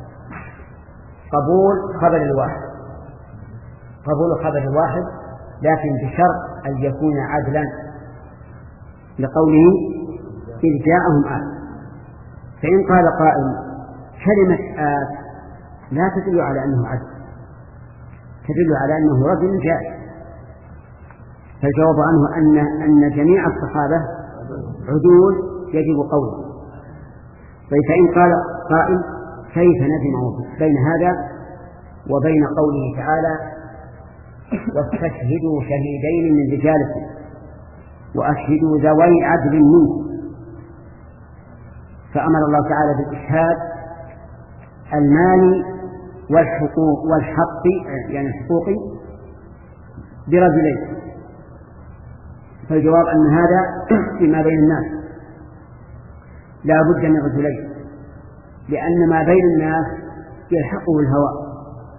Speaker 1: قبول خبر الواحد، قبول خبر الواحد لكن بشرط أن يكون عدلا، لقوله إذ جاءهم آت. فإن قال قائل كلمة آت لا تدل على أنه عدل، تدل على أنه رجل جائز، فالجواب عنه أن, أن جميع الصحابة عدول يجب قوله. طيب فإن قال قائل كيف نجمع بين هذا وبين قوله تعالى واستشهدوا شهيدين من رجالكم وأشهدوا ذوي عدل منكم؟ فأمر الله تعالى بالإشهاد المالي والحقوق والحق يعني الحقوق برجلين. فالجواب أن هذا فيما بين الناس لا بد من رجلين، لأن ما بين الناس يلحقه الهوى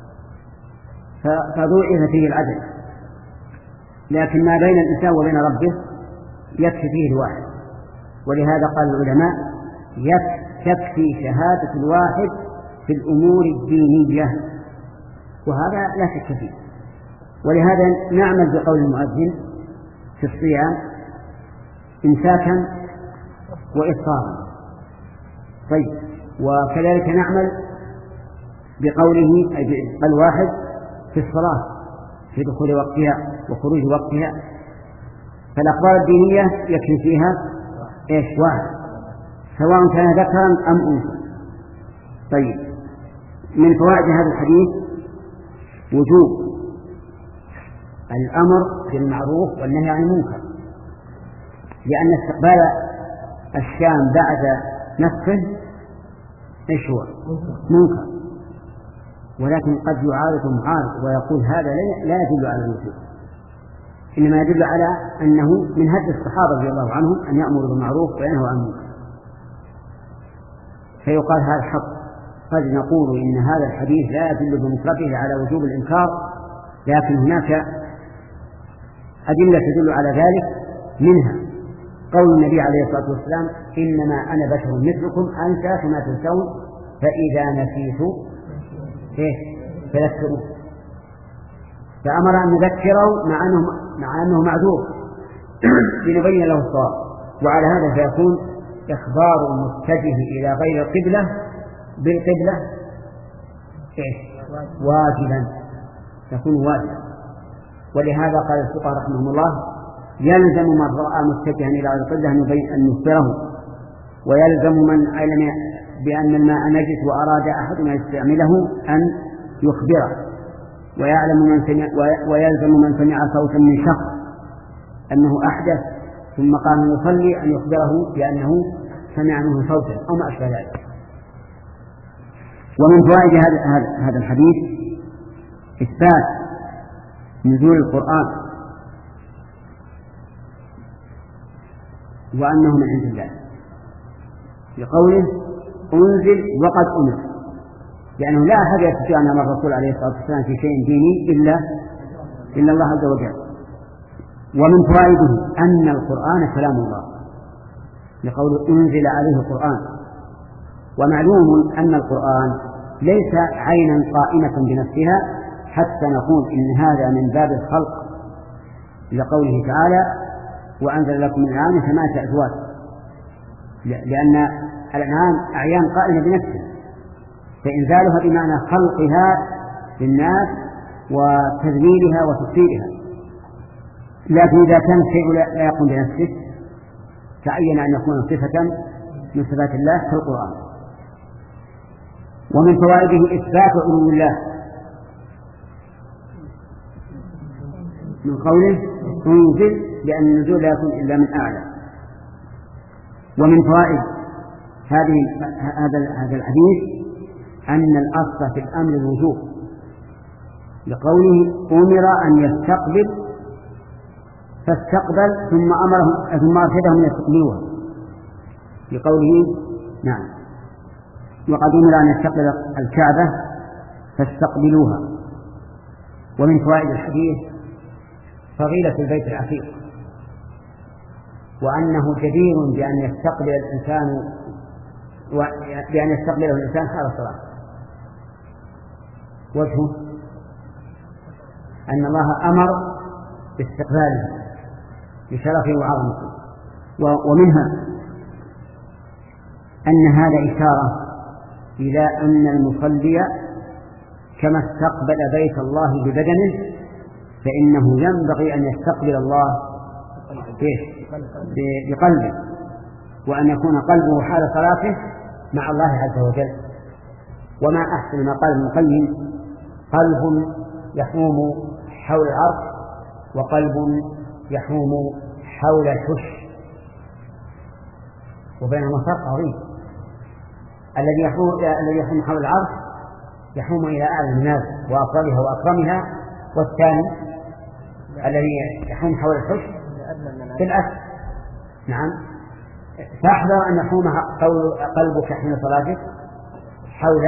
Speaker 1: فضوعف فيه العدل، لكن ما بين الإنسان وبين ربه يكفي فيه الواحد. ولهذا قال العلماء يكفي شهادة الواحد في الأمور الدينية، وهذا لا شك فيه. ولهذا نعمل بقول المؤذن في الصيام إمساكا وإفطارا. طيب وكذلك نعمل بقوله الواحد في الصلاة في دخول وقتها وخروج وقتها. فالأخبار الدينية يكفي فيها إيش؟ واحد، سواء كان ذكرا أم أنثى. طيب من فوائد هذا الحديث وجوب الأمر بالمعروف والنهي عن المنكر، لأن استقبال الشام بعد نفسه إيش هو؟ منكر. ولكن قد يعارض معارض ويقول هذا لا يدل على الوجوب، إنما يدل على أنه من هدي الصحابة رضي الله عنهم أن يأمروا بالمعروف وينهوا عن المنكر. فيقال هذا حق. قد نقول إن هذا الحديث لا يدل بمفرده على وجوب الإنكار، لكن هناك أدلة تدل على ذلك، منها قول النبي عليه الصلاة والسلام إنما أنا بشر مثلكم أنسى كما تنسون فإذا نسيت فذكروا. فأمر أن نذكره مع أنه, مع أنه معذور لنبين له الصواب. وعلى هذا فيكون إخبار المتجه إلى غير القبلة بالقبلة واجبا، يكون واجبا. ولهذا قال الفقهاء رحمهم الله يلزم من رأى متجها إلى غير القبلة أن يخبره، ويلزم من علم بأن الماء نجس وأراد أحد أن يستعمله أن يخبره، ويعلم من سمع ويلزم من سمع صوتا من شخص أنه أحدث ثم قام يصلي أن يخبره بأنه سمع منه صوتا أو ما أشبه ذلك. ومن فوائد هذا هذا الحديث إثبات نزول القرآن وأنه من عند الله، بقوله أنزل وقد أمر، لأنه لا أحد يستطيع أن يأمر الرسول عليه الصلاة والسلام في شيء ديني إلا إلا الله عز وجل. ومن فوائده أن القرآن كلام الله، لقوله أنزل عليه القرآن. ومعلوم أن القرآن ليس عينا قائمة بنفسها حتى نقول إن هذا من باب الخلق، لقوله تعالى وأنزل لكم من الآن ثمانية أزواج، لأن الأنعام أعيان قائمة بنفسها، فإنزالها بمعنى خلقها للناس وتذليلها وتفسيرها. لكن إذا كان الشيء لا يقوم بنفسه تعين أن يكون صفة من صفات الله في القرآن. ومن فوائده إثبات علو الله من قوله انزل، لأن النزول لا يكون إلا من أعلى. ومن فوائد هذه هذا هذا الحديث أن الأصل في الأمر الوجوب، لقوله أمر أن يستقبل فاستقبل ثم أمرهم ثم أرشدهم أن يستقبلوها، لقوله نعم وقد أمر أن يستقبل الكعبة فاستقبلوها. ومن فوائد الحديث فضيلة البيت العتيق، وأنه جدير بأن يستقبل الإنسان بأن يستقبله الإنسان حال الصلاة. وجهه أن الله أمر باستقباله بشرفه وعظمته. ومنها أن هذا إشارة إلى أن المصلي كما استقبل بيت الله ببدنه فإنه ينبغي أن يستقبل الله بقلبه، وأن يكون قلبه حال صلاته مع الله عز وجل. وما أحسن ما قال ابن القيم: قلب يحوم حول العرش وقلب يحوم حول الحش، وبينهما فرق عظيم. الذي يحوم الذي يحوم حول العرش يحوم إلى أعلى الناس وأفضلها وأكرمها، والثاني الذي يحوم حول الحش في الأسفل. نعم، فاحذر أن يحوم قلبك حين صلاتك حول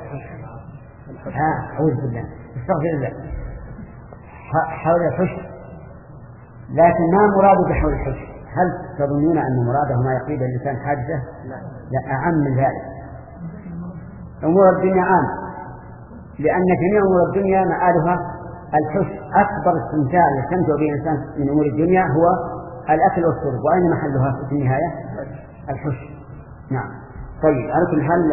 Speaker 1: أعوذ بالله استغفر الله حول الحش. لكن ما مراد بحول الحش؟ هل تظنون أن مراده ما يقيد الإنسان حادثة؟ لا، أعم من ذلك. أمور الدنيا عام، لأن جميع أمور الدنيا مآلها الحش. أكبر استمتاع يستمتع به الإنسان من أمور الدنيا هو الأكل والشرب، وأين محلها في النهاية؟ الحش. نعم. طيب، على كل حال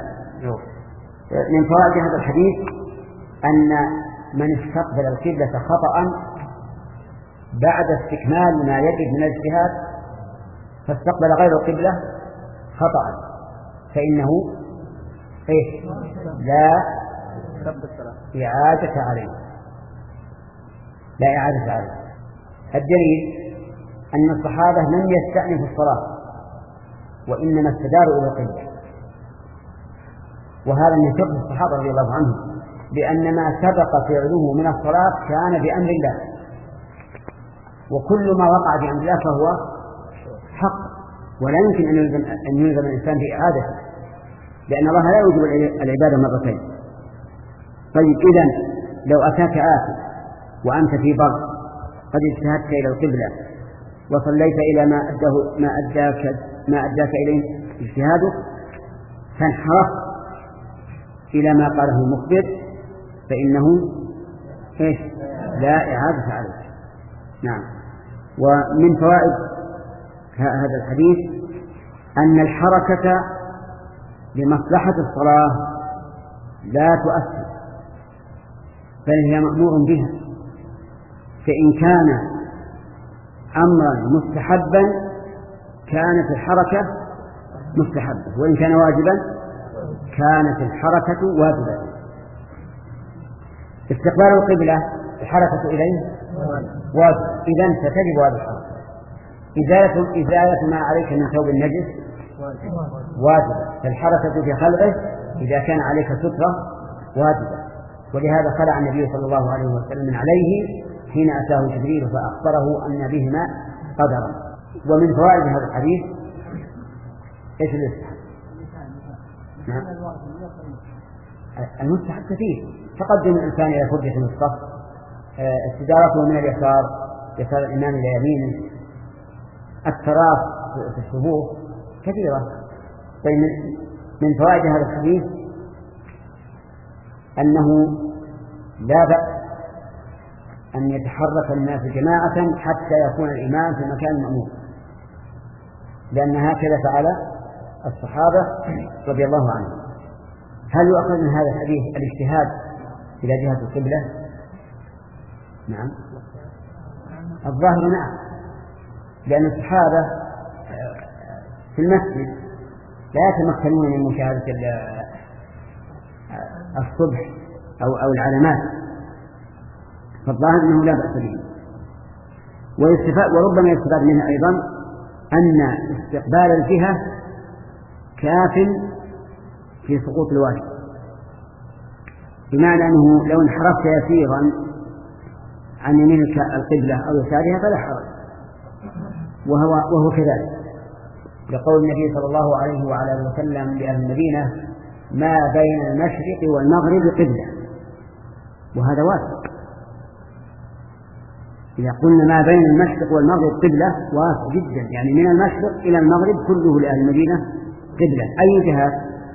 Speaker 1: من فوائد هذا الحديث أن من استقبل القبلة خطأ بعد استكمال ما يجب من الاجتهاد فاستقبل غير القبلة خطأ فإنه إيه؟ لا إعادة عليه لا إعادة عليه. الدليل أن الصحابة لم يستأنفوا الصلاة وإنما استداروا إلى القبلة، وهذا من فقه الصحابة رضي الله عنهم، لأن ما سبق فعله من الصلاة كان بأمر الله، وكل ما وقع بأمر الله فهو حق، ولا يمكن أن يلزم, أن يلزم الإنسان بإعادته، لأن الله لا يوجب العبادة مرتين. طيب، إذن لو أتاك آت وأنت في بر قد اجتهدت إلى القبلة وصليت إلى ما أداه ما أداك ما أداك إليه اجتهادك فانحرفت إلى ما قاله المخبر فإنه إيش؟ لا إعادة عليه. نعم. ومن فوائد هذا الحديث أن الحركة لمصلحة الصلاة لا تؤثر، بل هي مأمور بها، فإن كان أمرا مستحبا كانت الحركة مستحبة، وإن كان واجبا كانت الحركة واجبة. استقبال القبلة الحركة إليه واجب، إذن ستجب هذه الحركة. إزالة إزالة ما عليك من ثوب النجس واجبة، فالحركة في خلقه إذا كان عليك سترة واجبة. ولهذا خلع النبي صلى الله عليه وسلم عليه حين أتاه جبريل فأخبره أن بهما قدرا. ومن فوائد هذا الحديث إيش الاستحب؟ نعم، المستحب كثير. تقدم الإنسان إلى فرجة من الصف، استدارته من اليسار يسار الإمام إلى يمينه، التراف في الصفوف كثيرة. طيب، من فوائد هذا الحديث أنه لا بأس أن يتحرك الناس جماعة حتى يكون الإمام في مكان مأمون، لأن هكذا فعل الصحابة رضي الله عنهم. هل يؤخذ من هذا الحديث الاجتهاد إلى جهة القبلة؟ نعم، الظاهر نعم، لأن الصحابة في المسجد لا يتمكنون من مشاهدة الصبح أو أو العلامات، فالظاهر أنه لا بأس به. وربما يستفاد منها أيضا أن استقبال الجهة كاف في سقوط الواجب، بمعنى أنه لو انحرفت يسيرا عن يمينك القبلة أو يسارها فلا حرج، وهو, وهو كذلك، لقول النبي صلى الله عليه وعلى آله وسلم لأهل المدينة: ما بين المشرق والمغرب قبلة، وهذا واسع. إذا قلنا ما بين المشرق والمغرب قبلة واسع جدا، يعني من المشرق إلى المغرب كله لأهل المدينة قبلة. أي جهات؟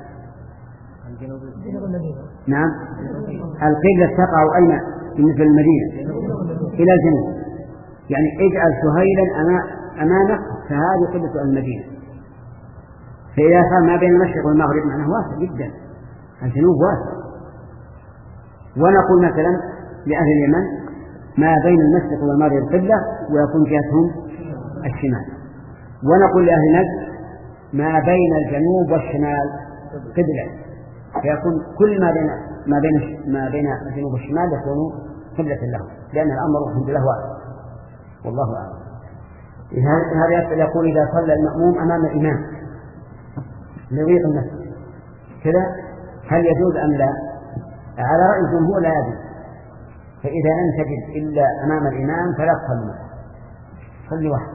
Speaker 1: نعم، القبلة تقع أين بالنسبة للمدينة؟ إلى الجنوب، يعني اجعل سهيلا أمامك فهذه قبلة المدينة. فإذا كان ما بين المشرق والمغرب معناه واسع جدا، الجنوب واسع. ونقول مثلا لأهل اليمن: ما بين المشرق والمغرب قبلة، ويكون جهتهم الشمال. ونقول لأهل نجد: ما بين الجنوب والشمال قبلة، فيكون كل ما بين ما بين ما بين الجنوب والشمال يكون قبلة له، لأن الأمر الحمد لله واسع، والله أعلم. هذا يقول: إذا صلى المأموم أمام الإمام لضيق المسجد كذا هل يجوز أم لا؟ على رأي الجمهور لا يجوز، فإذا لم تجد إلا أمام الإمام فلا تصلي، صلي واحد.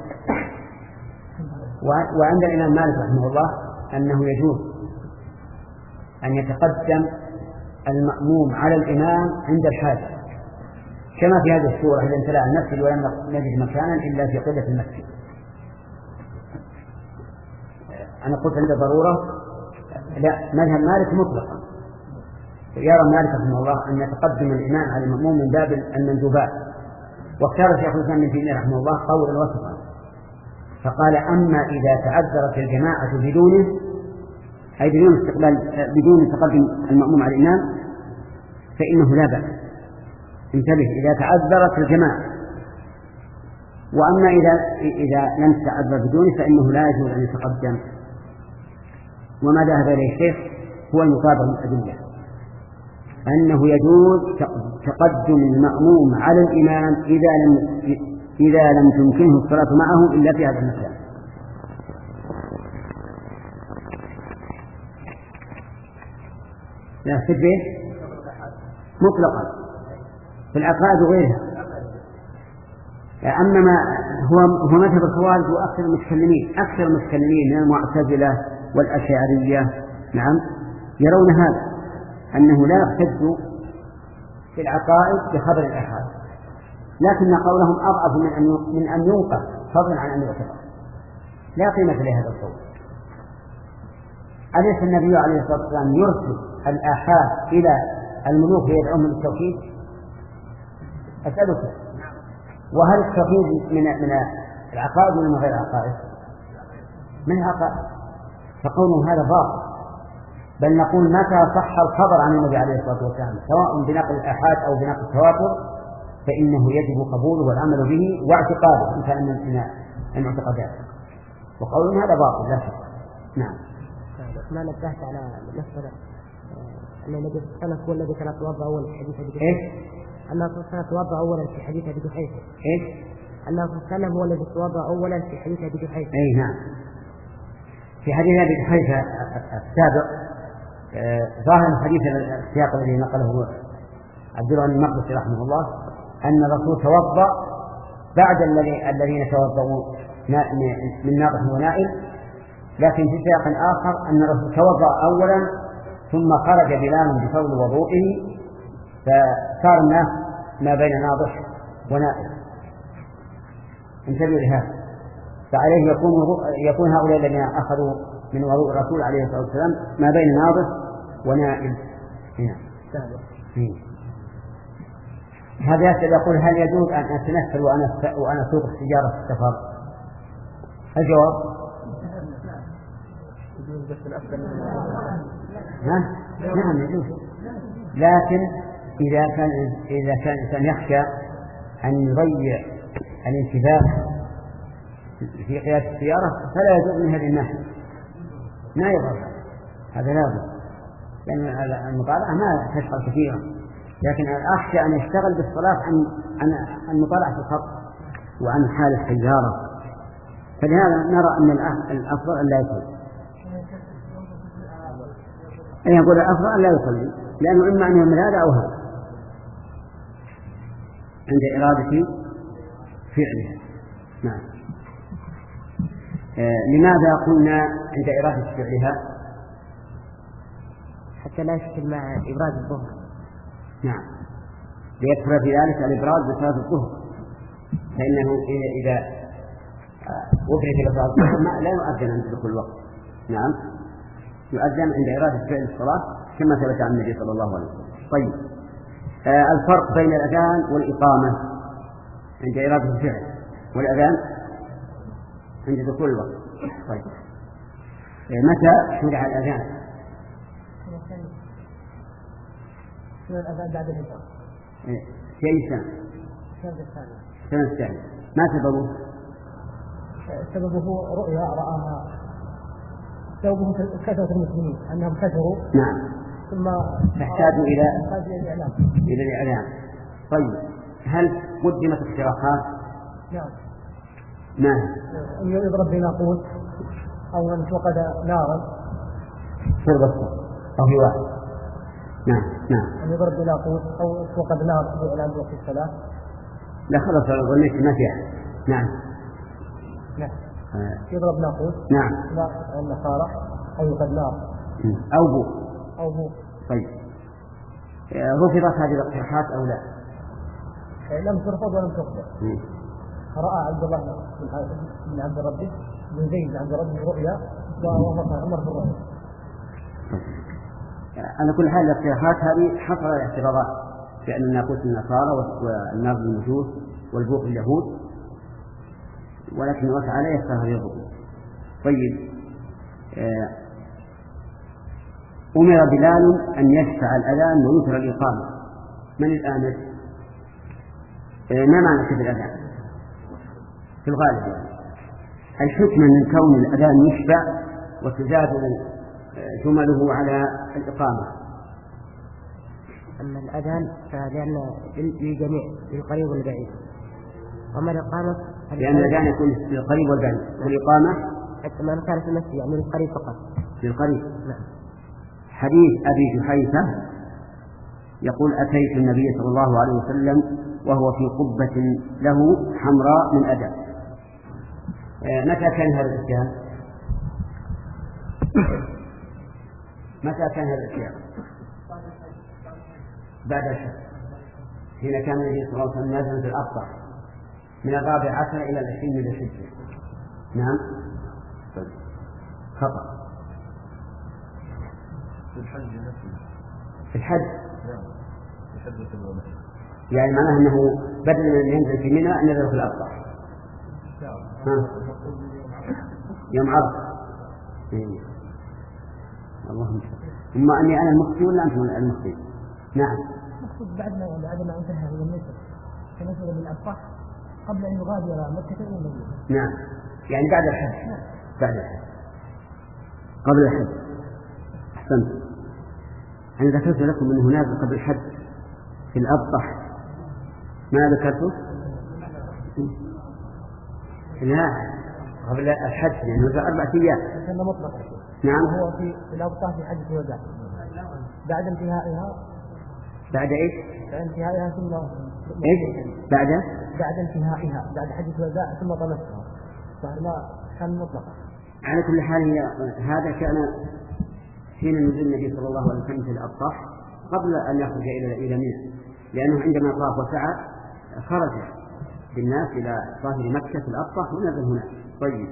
Speaker 1: وعند الإمام مالك رحمه الله أنه يجوز أن يتقدم المأموم على الإمام عند الحاجة، كما في هذه السورة: إذا امتلأ المسجد ولم نجد مكانا إلا في قبلة المسجد. أنا قلت عند ضرورة لا، مذهب مالك مطلقا، يرى مالك رحمه الله أن يتقدم الإمام على المأموم من باب المندوبات. واختار شيخ الإسلام ابن تيمية رحمه الله قولا وسطا، فقال: أما إذا تعذرت الجماعة بدونه، أي بدون استقبال بدون تقدم المأموم على الإمام، فإنه لا بأس. انتبه، إذا تعذرت الجماعة. وأما إذا إذا لم تتعذر بدونه فإنه لا يجوز أن يتقدم. وما ذهب إليه الشيخ هو المطابق للأدلة، أنه يجوز تقدم المأموم على الإمام إذا لم إذا لم تمكنه الصلاة معه إلا في هذا المكان. لا سبب مطلقا في العقائد وغيرها. أما ما هو هو مذهب الخوارج وأكثر المتكلمين أكثر المتكلمين من المعتزلة والأشاعرية نعم يرون هذا، أنه لا يحتج في العقائد بخبر الآحاد، لكن قولهم أضعف من أن من أن ينقل فضلا عن أن يعتبر، لا قيمة لهذا القول. أليس النبي عليه الصلاة والسلام يرسل الآحاد إلى الملوك ليدعوهم للتوحيد؟ أسألك، وهل التوحيد من من العقائد ولا من غير العقائد؟ من العقائد، فقوله هذا باطل. بل نقول متى صح الخبر عن النبي عليه الصلاة والسلام سواء بنقل الآحاد أو بنقل التواتر فإنه يجب قبوله والعمل به واعتقاده إن كان من المعتقدات، وقولنا هذا باطل لا شك. نعم.
Speaker 2: ما نبهت على مسألة أن النبي صلى الله عليه وسلم هو الذي كان يتوضأ أولا في حديث أبي
Speaker 1: إيش؟
Speaker 2: أن الرسول صلى الله عليه وسلم يتوضأ أولا في حديث أبي جحيفة.
Speaker 1: إيش؟
Speaker 2: أن الرسول صلى الله عليه وسلم هو الذي يتوضأ أولا في حديث أبي جحيفة.
Speaker 1: أي نعم. في حديث أبي جحيفة السابق ظاهر الحديث السياق الذي نقله عبد الله المقدسي رحمه الله أن الرسول توضأ بعد الذين توضأوا من ناقح ونائل، لكن في سياق آخر أن الرسول توضأ أولا ثم خرج بلال بفضل وضوئه فصار الناس ما بين ناضح ونائل. انتبهوا لهذا، فعليه يكون يكون هؤلاء الذين أخذوا من وضوء الرسول عليه الصلاة والسلام ما بين ناضح ونائل. هنا هذا يسأل يقول: هل يجوز أن أتنفل وأنا وأنا أسوق السيارة في السفر؟ الجواب
Speaker 2: يجوز بس الأفضل.
Speaker 1: ها؟ نعم يجوز، لكن إذا كان إذا كان الإنسان يخشى أن يضيع الانتباه في قيادة السيارة فلا يجوز من هذه الناحية، ما يضر هذا لازم، لأن المطالعة ما تشغل كثيرا، لكن أخشى أن يشتغل بالصلاة عن عن المطالعة في الخط وعن حال السيارة، فلهذا نرى أن الأفضل أن لا يصلي. أي يقول الأفضل أن لا يصلي، لأنه إما أن يعمل هذا أو هذا عند إرادة فعلها. نعم. آه لماذا قلنا عند إرادة فعلها؟
Speaker 2: حتى لا يشكل مع إبراز الظهر.
Speaker 1: نعم، ليدخل في ذلك الإبراز بصلاة الظهر، فإنه إذا وفرت بصلاة الظهر لا يؤذن عند دخول الوقت. نعم، يؤذن عند إرادة فعل الصلاة كما ثبت عن النبي صلى الله عليه وسلم. طيب، آه الفرق بين الأذان والإقامة عند إرادة الفعل والأذان عند دخول الوقت. طيب، آه متى شرع الأذان؟
Speaker 2: شرع الأذان بعد الهجرة.
Speaker 1: في أي سنة؟ السنة الثانية. ما سببه؟
Speaker 2: سببه رؤيا رآها، سببه كثرة المسلمين أنهم كثروا.
Speaker 1: نعم.
Speaker 2: ثم
Speaker 1: تحتاجوا إلى
Speaker 2: الإعلام.
Speaker 1: إلى الإعلام. طيب، هل قدمت اقتراحات؟
Speaker 2: نعم.
Speaker 1: ما
Speaker 2: أن يضرب بناقوس أو أن توقد نارا
Speaker 1: شرب الصلاة أو في واحد. نعم نعم.
Speaker 2: أن يضرب بناقوس أو توقد نار بإعلان وقت الصلاة.
Speaker 1: لا خلاص ظنيت ما فيها. نعم.
Speaker 2: نعم. يضرب ناقوس.
Speaker 1: نعم.
Speaker 2: لا النصارى أو يوقد نار.
Speaker 1: أو بو.
Speaker 2: أو بو.
Speaker 1: طيب، رفضت هذه الاقتراحات أو لا؟
Speaker 2: لم ترفض ولم تقبل. رأى عبد الله بن عبد ربه بن زيد بن عبد ربه رؤيا ووافق عمر في الرؤيا.
Speaker 1: على كل حال الاقتراحات هذه حصل الاعتراضات بأن الناقوس النصارى والنار المجوس والبوق اليهود، ولكن الله تعالى يختار هذه الرؤيا. طيب، آه أمر بلال أن يشفع الأذان ويتر الإقامة، من الآمر؟ آه ما معنى كتب الأذان في الغالب؟ يعني الحكمة من كون الأذان يشفع وتزاد جمله على الإقامة.
Speaker 2: أما الأذان فلأن للجميع للقريب والبعيد، وما الإقامة
Speaker 1: لأن الأذان يكون للقريب والبعيد، والإقامة
Speaker 2: حتى ما كان في المسجد يعني للقريب فقط.
Speaker 1: للقريب.
Speaker 2: نعم.
Speaker 1: حديث أبي جحيفة يقول: أتيت النبي صلى الله عليه وسلم وهو في قبة له حمراء من أذى. متى كان هذا الإتيان؟ متى كان هذا الإتيان؟ بعد الشهر، حين كان النبي صلى الله عليه وسلم نازلا في الأبطح من الرابع عشر إلى العشرين من الحجة. نعم. خطأ.
Speaker 5: في الحج نفسه.
Speaker 1: في الحج.
Speaker 5: نعم. في حجة الوداع.
Speaker 1: يعني معناه أنه بدل من ينزل في منى نزل في الأبطح.
Speaker 5: نعم.
Speaker 1: يوم عرفة. إيه. اللهم صل. ثم أني أنا المخطئ ولا أنتم المخطئ؟ نعم.
Speaker 2: مقصود بعد ما بعد ما انتهى إلى النسل فنزل من الأبطح قبل أن يغادر مكة إلى المدينة.
Speaker 1: نعم. يعني بعد الحج.
Speaker 2: نعم.
Speaker 1: بعد الحج. قبل الحج. أحسنت. أنا ذكرت لكم أن هناك قبل الحج في الأبطح. ما ذكرته؟ لا، قبل الحج لأنه يعني أربعة أيام.
Speaker 2: كان مطلق.
Speaker 1: نعم.
Speaker 2: هو في الأبطح في حجة الوداع. بعد انتهائها.
Speaker 1: بعد إيش؟
Speaker 2: بعد انتهائها ثم.
Speaker 1: إيش؟ بعد؟
Speaker 2: بعد انتهائها بعد حجة الوداع ثم طمسها. فما كان مطلقا.
Speaker 1: على كل حال هي هذا كان حين نزول النبي صلى الله عليه وسلم في الأبطح قبل أن يخرج إلى إلى منى، لأنه عندما طاف وسعى خرج بالناس إلى ظاهر مكة في الأبطح ونزل هناك. طيب،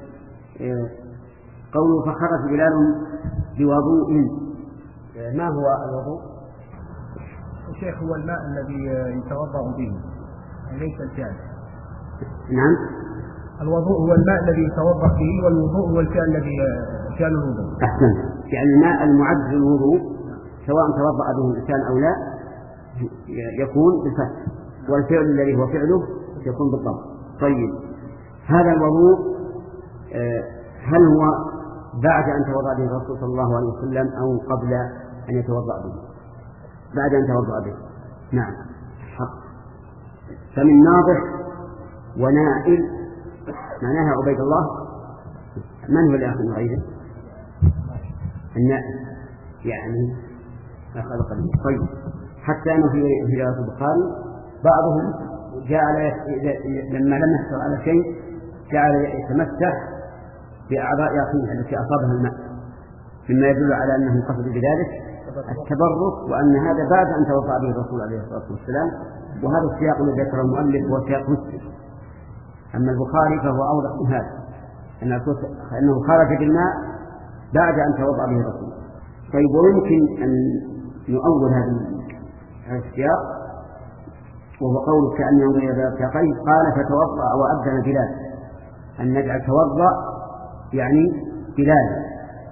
Speaker 1: قوله فخرج بلال بوضوء، ما هو الوضوء؟
Speaker 5: الشيخ هو الماء الذي يتوضأ به ليس الجاد.
Speaker 1: نعم.
Speaker 5: الوضوء هو الماء الذي يتوضأ به، والوضوء هو الفعل الذي فعل الوضوء.
Speaker 1: أحسن، يعني الماء المعد للوضوء سواء توضأ به الإنسان أو لا يكون بالفتح، والفعل الذي هو فعله يكون بالضم. طيب، هذا الوضوء هل هو بعد أن توضأ به الرسول صلى الله عليه وسلم أو قبل أن يتوضأ به؟ بعد أن توضأ به. نعم، حق. فمن ناضح ونائل معناها عبيد الله. من هو الآخر من غيره؟ النائل، يعني ما خلق الله. طيب، حتى أنه في رواية البخاري بعضهم جعل لما لم يحصل على شيء جعل يتمسح بأعضاء أخيه التي أصابها الماء، مما يدل على أنه قصد بذلك التبرك، وأن هذا بعد أن توضأ به الرسول عليه الصلاة والسلام. وهذا السياق الذي ذكره المؤلف هو سياق مسلم. أما البخاري فهو أوضح من هذا، أنه خرج بالماء بعد أن توضأ به الرسول. طيب، ويمكن أن نؤول هذا السياق، وهو قول كأن ينظر إلى الساقين. قال فتوضأ وأذن بلال، أن نجعل توضأ يعني بلال،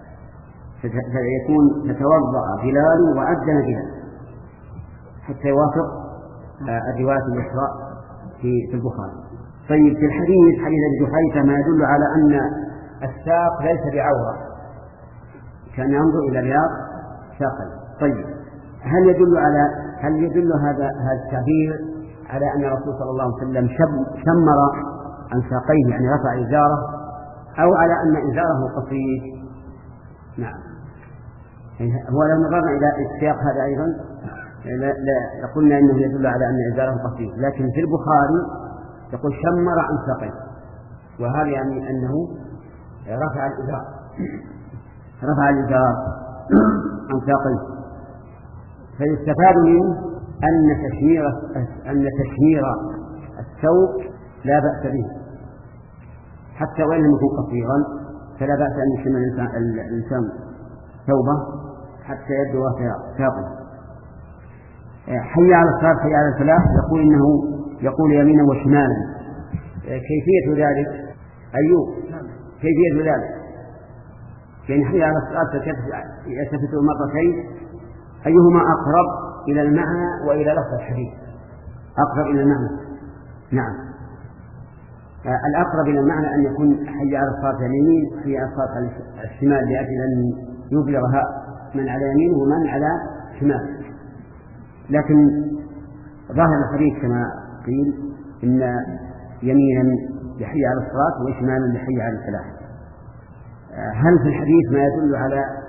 Speaker 1: فيكون تتوضأ بلال وأذن بلال حتى يوافق الرواية الأخرى في البخاري. طيب، في الحديث حديث ابي جحيفة ما يدل على أن الساق ليس بعورة، كان ينظر إلى رياض ساقين. طيب، هل يدل على هل يدل هذا هذا التعبير على أن الرسول صلى الله عليه وسلم شمر عن ساقيه، يعني رفع إزاره، أو على أن إزاره قصير؟ نعم، هو لو نظرنا إلى السياق هذا أيضا لقلنا إنه يدل على أن إزاره قصير، لكن في البخاري يقول شمر عن ساقيه، وهذا يعني أنه رفع الإزار رفع الإزار عن ساقيه. فيستفاد منه أن تشمير أن تشمير الثوب لا بأس به، حتى وإن لم يكن قصيرا فلا بأس أن يشمر الإنسان ثوبه حتى يبدو ساقه. حي على الصلاة حي على الفلاح يقول إنه يقول يمينا وشمالا. كيفية ذلك؟ أيوب، كيفية ذلك؟ يعني حي على الصلاة يلتفت مرتين، أيهما أقرب إلى المعنى وإلى لفظ الحديث؟ أقرب إلى المعنى. نعم، الأقرب إلى المعنى أن يكون حي على الصلاة اليمين حي على الصلاة على الشمال، لأجل أن يبلغها من على يمين ومن على شمال. لكن ظاهر الحديث كما قيل إن يمينا يحيي على الصلاة وشمالا يحيي على الفلاح. هل في الحديث ما يدل على